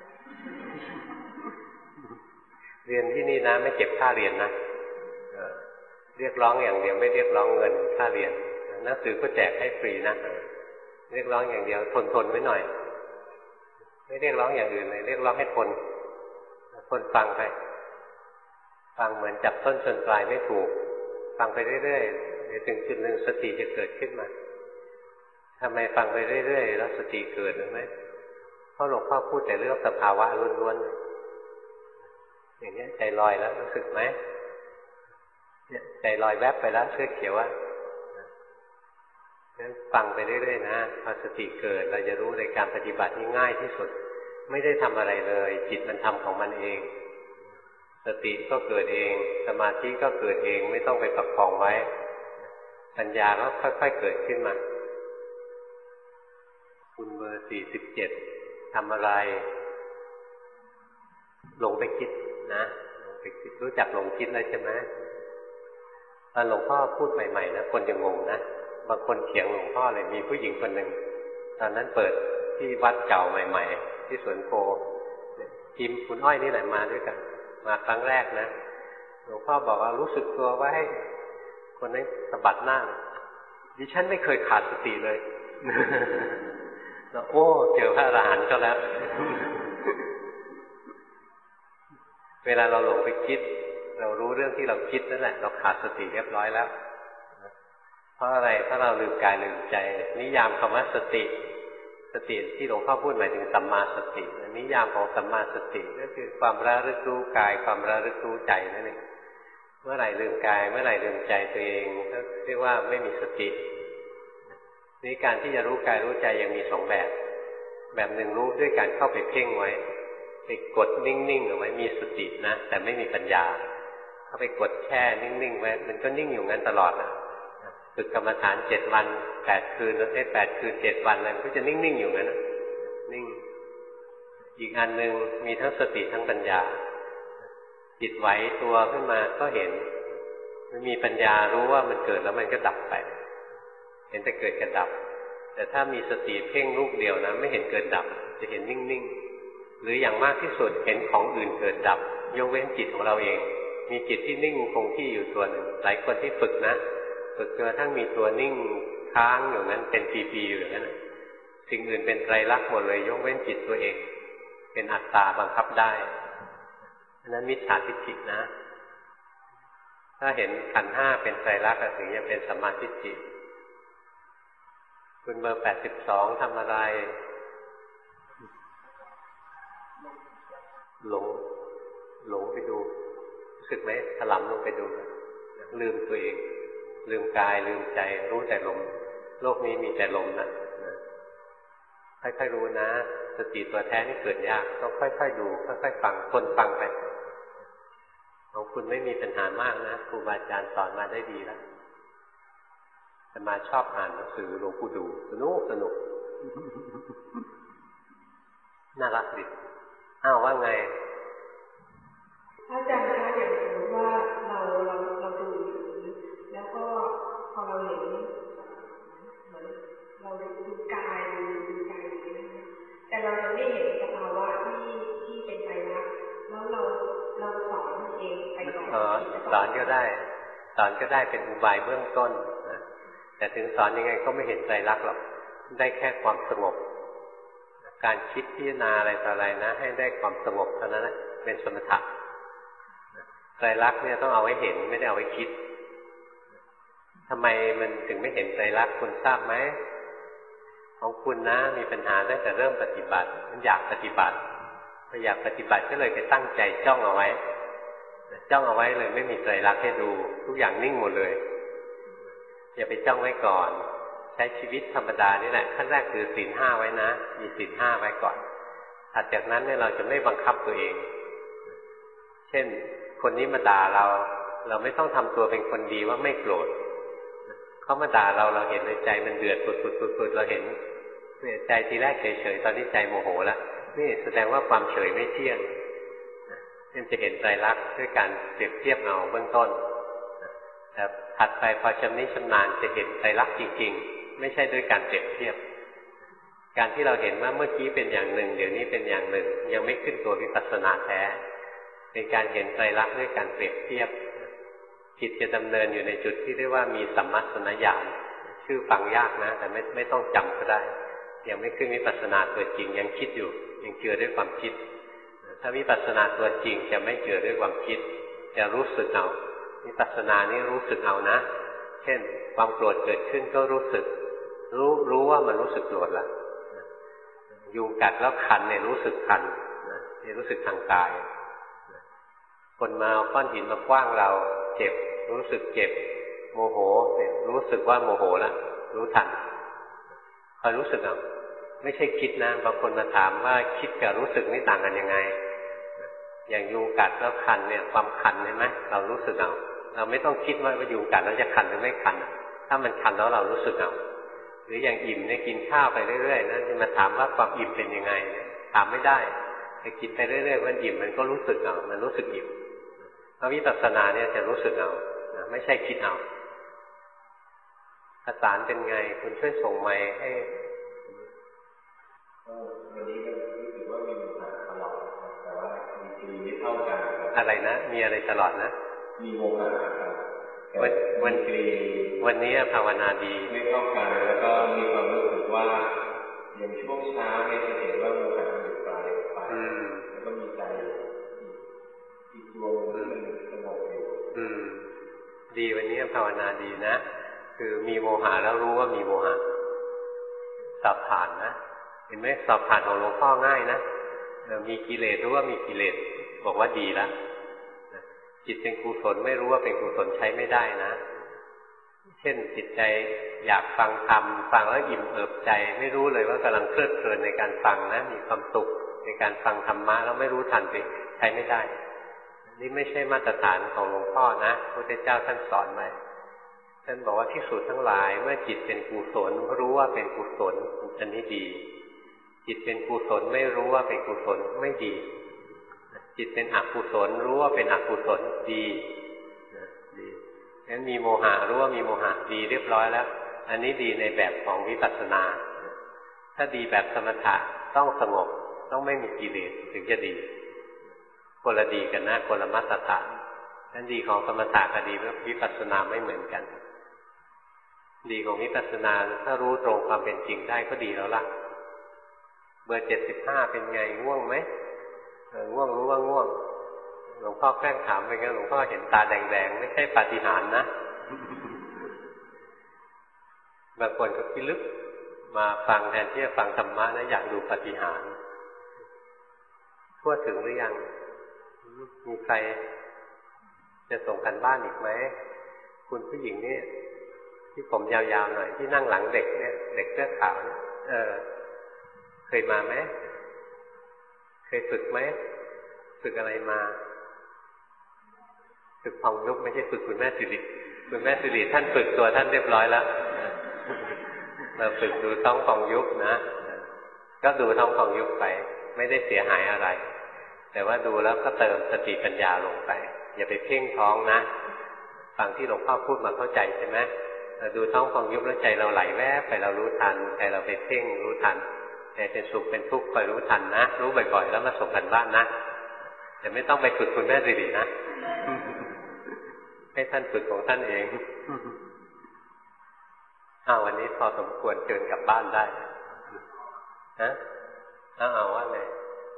เรียนที่นี่นะไม่เก็บค่าเรียนนะเรียกร้องอย่างเดียวไม่เรียกร้องเงินค่าเรียนหนังสือก็แจกให้ฟรีนะเรียกร้องอย่างเดียวทนไว้หน่อยไม่เรียกร้องอย่างอื่นเลยเรียกร้องให้ทนฟังไปฟังเหมือนจับต้นชนปลายไม่ถูกฟังไปเรื่อยๆในถึงจุดหนึ่งสติจะเกิดขึ้นมาทำไมฟังไปเรื่อยๆแล้วสติเกิดหรือไม่เพราะหลวงพ่อพูดแต่เรื่องสภาวะล้วนๆอย่างนี้ใจลอยแล้วรู้สึกไหมใจลอยแวบไปแล้วเสื้อเขียวงั้นฟังไปเรื่อยๆนะพอสติเกิดเราจะรู้ในการปฏิบัตินี่ง่ายที่สุดไม่ได้ทำอะไรเลยจิตมันทำของมันเองสติก็เกิดเองสมาธิก็เกิดเองไม่ต้องไปประคองไว้ปัญญาก็ค่อยๆเกิดขึ้นมาคุณเบอร์47ทำอะไรหลงไปคิดนะหลงไปคิดรู้จักหลงคิดแล้วใช่ไหมตอนหลวงพ่อพูดใหม่ๆนะคนจะงงนะบางคนเถียงหลวงพ่อเลยมีผู้หญิงคนหนึ่งตอนนั้นเปิดที่วัดเก่าใหม่ๆที่สวนโพทีมคุณอ้อยนี่แหละมาด้วยกันมาครั้งแรกนะหลวงพ่อบอกว่ารู้สึกตัวไว้คนนั้นสะบัดหน้าดิฉันไม่เคยขาดสติเลยแล้วโอ้เจอพระอรหันต์ก็แล้ว เวลาเราหลงไปคิดเรารู้เรื่องที่เราคิดนั่นแหละเราขาดสติเรียบร้อยแล้วเพราะอะไรเพราะเราลืมกายลืมใจนิยามคำว่าสติที่หลวงพ่อพูดหมายถึงสัมมาสตินิยามของสัมมาสติก็คือความระลึกรู้กายความระลึกรู้ใจนั่นเองเมื่อไหร่ลืมกายเมื่อไหร่ลืมใจตัวเองก็เรียกว่าไม่มีสตินี่การที่จะรู้กายรู้ใจยังมี2 แบบหนึ่งรู้ด้วยการเข้าไปเพ่งไว้ไปกดนิ่งๆเอาไว้มีสตินะแต่ไม่มีปัญญาเข้าไปกดแช่นิ่งๆไว้มันก็นิ่งอยู่งั้นตลอดนะฝึกกรรมฐาน7 วัน8 คืนแล้ว8 คืน7 วันอะไรมันก็จะนิ่งๆอยู่งั้นนะนิ่งอีกอันหนึ่งมีทั้งสติทั้งปัญญาจิตไหวตัวขึ้นมาก็เห็นมันมีปัญญารู้ว่ามันเกิดแล้วมันก็ดับไปเห็นแต่เกิดกับดับแต่ถ้ามีสติเพ่งลูกเดียวนะไม่เห็นเกิดดับจะเห็นนิ่งๆหรืออย่างมากที่สุดเห็นของอื่นเกิดดับยกเว้นจิตของเราเองมีจิตที่นิ่งคงที่อยู่ตัวหนึ่งหลายคนที่ฝึกนะฝึกจนกระทั่งมีตัวนิ่งค้างอยู่นั้นเป็นปีๆอยู่อย่างนั้นสิ่งอื่นเป็นไตรลักษณ์หมดเลยยกเว้นจิตตัวเองเป็นอัตตาบังคับได้อันนั้นมิจฉาทิฏฐินะถ้าเห็นขันธ์ 5เป็นไตรลักษณ์ถึงจะเป็นสัมมาทิฏฐิคุณเบอร์82ทำอะไรหลงไปดูรู้สึกไหมถลำลงไปดูลืมตัวเองลืมกายลืมใจรู้แต่ลมโลกนี้มีแต่ลมนะค่อยๆรู้นะสติตัวแท้นี่เกิดยากต้องค่อยๆดูค่อยๆฟังคนฟังไปของคุณไม่มีปัญหามากนะครูบาอาจารย์สอนมาได้ดีแล้วแต่มาชอบอ่านหนังสือหลวงปู่ดูสนุกน่ารักดิอ้าวว่าไงอาจารย์คะอย่างสมมติว่าเราดูอยู่แล้วก็พอเราเห็นเหมือนเราดูกายอย่างนี้นะคะแต่เราจะไม่เห็นสภาวะที่เป็นไตรลักษณ์แล้วเราสอนเองไปก่อนสอนก็ได้เป็นอุบายเบื้องต้นนะแต่ถึงสอนยังไงก็ไม่เห็นไตรลักษณ์หรอกได้แค่ความสงบการคิดพิจารณาอะไรต่ออะไรนะให้ได้ความสงบเท่านั้นแหละเป็นสมถะไตรลักษณ์เนี่ยต้องเอาไว้เห็นไม่ได้เอาไว้คิดทำไมมันถึงไม่เห็นไตรลักษณ์คุณทราบไหมของคุณนะมีปัญหาตั้งแต่เริ่มปฏิบัติมันอยากปฏิบัติพออยากปฏิบัติก็เลยไปตั้งใจจ้องเอาไว้เลยไม่มีไตรลักษณ์ให้ดูทุกอย่างนิ่งหมดเลยอย่าไปจ้องไว้ก่อนใช้ชีวิตธรรมดานี่แหละขั้นแรกคือศีล 5ไว้นะมีศีล 5ไว้ก่อนถัดจากนั้นเนี่ยเราจะไม่บังคับตัวเองเช่นคนนี้มาด่าเราไม่ต้องทำตัวเป็นคนดีว่าไม่โกรธเขามาด่าเราเห็นในใจมันเดือดปุดเราเห็นใจทีแรกเฉยๆตอนนี้ใจโมโหแล้วนี่แสดงว่าความเฉยไม่เที่ยงนั่นจะเห็นไตรลักษณ์ด้วยการเปรียบเทียบเอาเบื้องต้นแต่ถัดไปพอชำนิชำนาญจะเห็นไตรลักษณ์จริงๆไม่ใช่ด้วยการเปรียบเทียบการที่เราเห็นว่าเมื่อกี้เป็นอย่างหนึ่งเดี๋ยวนี้เป็นอย่างหนึ่งยังไม่ขึ้นตัววิปัสสนาแท้เป็นการเห็นไตรลักษณ์ด้วยการเปรียบเทียบจิตจะดำเนินอยู่ในจุดที่เรียกว่ามีสัมมัสสนญาณชื่อฟังยากนะแต่ไม่ต้องจำก็ได้ยังไม่ขึ้นวิปัสสนาตัวจริงยังคิดอยู่ยังเจือด้วยความคิดถ้าวิปัสสนาตัวจริงจะไม่เจือด้วยความคิดจะรู้สึกเอาวิปัสสนานี่รู้สึกเอานะเช่นความโกรธเกิดขึ้นก็รู้สึกรู้ว่ามันรู้สึกโกรธละยุงกัดแล้วคันเนี่ยรู้สึกคันนี่รู้สึกทางกายคนมาเอาก้อนหินมาคว้างเราเจ็บรู้สึกเจ็บโมโหเนี่ยรู้สึกว่าโมโหแล้วรู้ทันคอยรู้สึกเอาไม่ใช่คิดนะบางคนมาถามว่าคิดกับรู้สึกนี่ต่างกันยังไงอย่างยุงกัดแล้วคันเนี่ยความคันใช่ไหมเรารู้สึกเอาเราไม่ต้องคิดว่ายุงกัดแล้วจะคันหรือไม่คันถ้ามันคันแล้วเรารู้สึกเอาหรืออย่างอิ่มเนี่ยกินข้าวไปเรื่อยๆนะจะมาถามว่าความอิ่มเป็นยังไงถามไม่ได้แต่กินไปเรื่อยๆมันอิ่มมันก็รู้สึกเอามันรู้สึกอิ่มพระวิปัสสนาเนี่ยจะรู้สึกเอาไม่ใช่คิดเอาภาษาเป็นไงคุณช่วยส่งไมค์ให้วันนี้ก็รู้สึกว่ามีปัญหาตลอดแต่ว่ามีทีไม่เท่ากันอะไรนะมีอะไรตลอดนะมีโมหะครับวันนี้ภาวนาดีไม่เท่ากันแล้วก็มีความรู้สึกว่าอย่างช่วงเช้าเนี่ยจะเห็นว่าโมหะมันอยู่ปลายไปแล้วก็มีใจอีกดวงมันสงบอยู่ดีวันนี้ภาวนาดีนะคือมีโมหะแล้วรู้ว่ามีโมหะสอบผ่านนะเห็นไหมสอบผ่านของหลวงพ่อง่ายนะมีกิเลสรู้ว่ามีกิเลสบอกว่าดีแล้วจิตเป็นกุศลไม่รู้ว่าเป็นกุศลใช้ไม่ได้นะเช่นจิตใจอยากฟังธรรมฟังแล้วอิ่มเอิบใจไม่รู้เลยว่ากำลังเพลิดเพลินในการฟังนะมีความสุขในการฟังธรรมะแล้วไม่รู้ทันสิใช้ไม่ได้นี่ไม่ใช่มาตรฐานของหลวงพ่อนะพระพุทธเจ้าท่านสอนไว้ท่านบอกว่าภิกษุทั้งหลายเมื่อจิตเป็นกุศลรู้ว่าเป็นกุศลอันนี้ดีจิตเป็นกุศลไม่รู้ว่าเป็นกุศลไม่ดีจิตเป็นอกุศลรู้ว่าเป็นอกุศลดีงั้นมีโมหะรู้ว่ามีโมหะดีเรียบร้อยแล้วอันนี้ดีในแบบของวิปัสสนาถ้าดีแบบสมถะต้องสงบต้องไม่มีกิเลสถึงจะดีคนละดีกันนะคนละมาตรฐานนั้นดีของสมถะกับดีวิปัสสนาไม่เหมือนกันดีของวิปัสสนาถ้ารู้ตรงความเป็นจริงได้ก็ดีแล้วล่ะเบอร์75เป็นไงง่วงไหมง่วงรู้ว่าง่วงหลวงพ่อแกล้งถามไปงั้นหลวงพ่อเห็นตาแดงๆไม่ใช่ปาฏิหาริย์นะบางคนก็พิลึกมาฟังแทนที่จะฟังธรรมะนะอยากดูปาฏิหาริย์ทั่วถึงหรือยังมีใครจะส่งกันบ้านอีกไหมคุณผู้หญิงนี่ที่ผมยาวๆหน่อยที่นั่งหลังเด็กเนี่ยเด็กเสื้อขาวเนี่ยเคยมาไหมเคยฝึกไหมฝึกอะไรมาฝึกพองยุบไม่ใช่ฝึกคุณแม่สิริคุณแม่สิริท่านฝึกตัวท่านเรียบร้อยแล้วเราฝึกดูท้องพองยุบนะก็ดูท้องพองยุบไปไม่ได้เสียหายอะไรแต่ว่าดูแล้วก็เติมสติปัญญาลงไปอย่าไปเพ่งท้องนะฟังที่หลวงพ่อพูดมาเข้าใจใช่ไหมดูท้องพองยุบแล้วใจเราไหลแวบไปเรารู้ทันใจเราไปเพ่งรู้ทันใจเป็นสุขเป็นทุกข์คอยรู้ทันนะรู้บ่อยๆแล้วมาส่งกันบ้านนะแต่ไม่ต้องไปฝึกคุณแม่สิรินะให้ท่านฝึกของท่านเองวันนี้พอสมควรเชิญกลับบ้านได้นะเอาว่าไง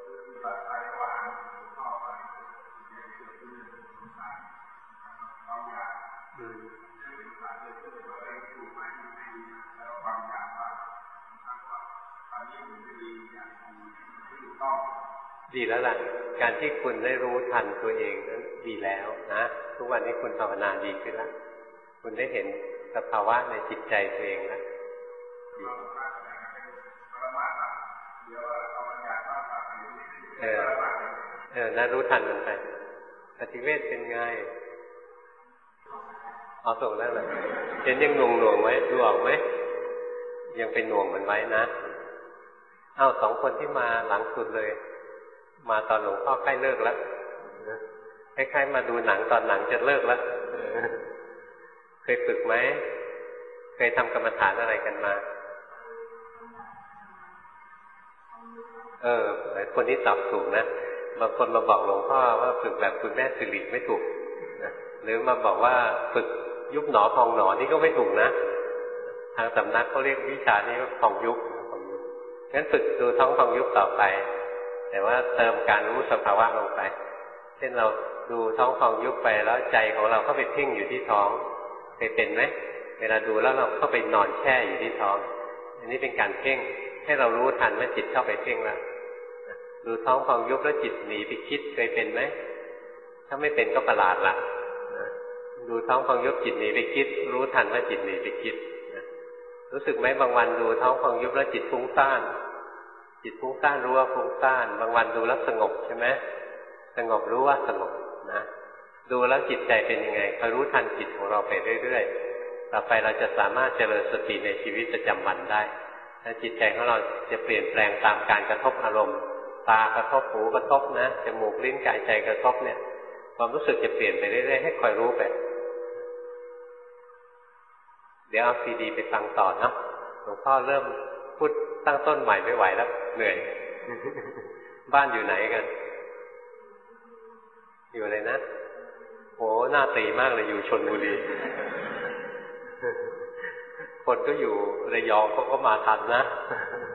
ดีแล้วล่ะการที่คุณได้รู้ทันตัวเองนั้นดีแล้วนะทุกวันนี้คุณภาวนาดีขึ้นแล้วคุณได้เห็นสภาวะในจิตใจตัวเองแล้วนะรู้ทันมันไปปฏิเวทเป็นไงเอาส่งแล้วเลยเห็นยังหน่วงไว้ดูออกไหมยังเป็นหน่วงมันไว้นะสองคนที่มาหลังสุดเลยมาตอนหลวงพ่อใกล้เลิกแล้วคล้ายๆมาดูหนังตอนหนังจะเลิกแล้วเคยฝึกไหมเคยทำกรรมฐานอะไรกันมาคนนี้ตอบถูกนะบางคนมาบอกหลวงพ่อว่าฝึกแบบคุณแม่สิริไม่ถูกนะหรือมาบอกว่าฝึกยุบหนอพองหนอนี่ก็ไม่ถูกนะทางสำนักเขาเรียกวิชานี้ว่าพองยุบงั้นฝึกดูท้องพองยุบต่อไปแต่ว่าเติมการรู้สภาวะลงไปเช่นเราดูท้องพองยุบไปแล้วใจของเราเข้าไปเพ่งอยู่ที่ท้องเคยเป็นไหมเวลาดูแล้วเราเข้าไปนอนแช่อยู่ที่ท้องอันนี้เป็นการเพ่งให้เรารู้ทันว่าจิตเข้าไปเพ่งแล้วดูท้องพองยุบแล้วจิตหนีไปคิดเคยเป็นไหมถ้าไม่เป็นก็ประหลาดละดูท้องพองยุบจิตหนีไปคิดรู้ทันว่าจิตหนีไปคิดรู้สึกไหมบางวันดูท้องพองยุบแล้วจิตฟุ้งซ่านจิตฟุ้งซ่านรู้ว่าฟุ้งซ่านบางวันดูแล้วสงบใช่ไหมสงบรู้ว่าสงบนะดูแล้วจิตใจเป็นยังไงคอยรู้ทันจิตของเราไปเรื่อยๆต่อไปเราจะสามารถเจริญสติในชีวิตประจำวันได้และจิตใจของเราจะเปลี่ยนแปลงตามการกระทบอารมณ์ตากระทบหูกระทบนะจมูกลิ้นกายใจกระทบเนี่ยความรู้สึกจะเปลี่ยนไปเรื่อยๆให้คอยรู้ไปเดี๋ยวเอาซีดีไปฟังต่อเนาะหลวงพ่อเริ่มพูดตั้งต้นใหม่ไม่ไหวแล้วเหนื่อยบ้านอยู่ไหนกันอยู่อะไรนะโอ้หน้าตีมากเลยอยู่ชลบุรีคนก็อยู่ระยองเขาก็มาทันนะ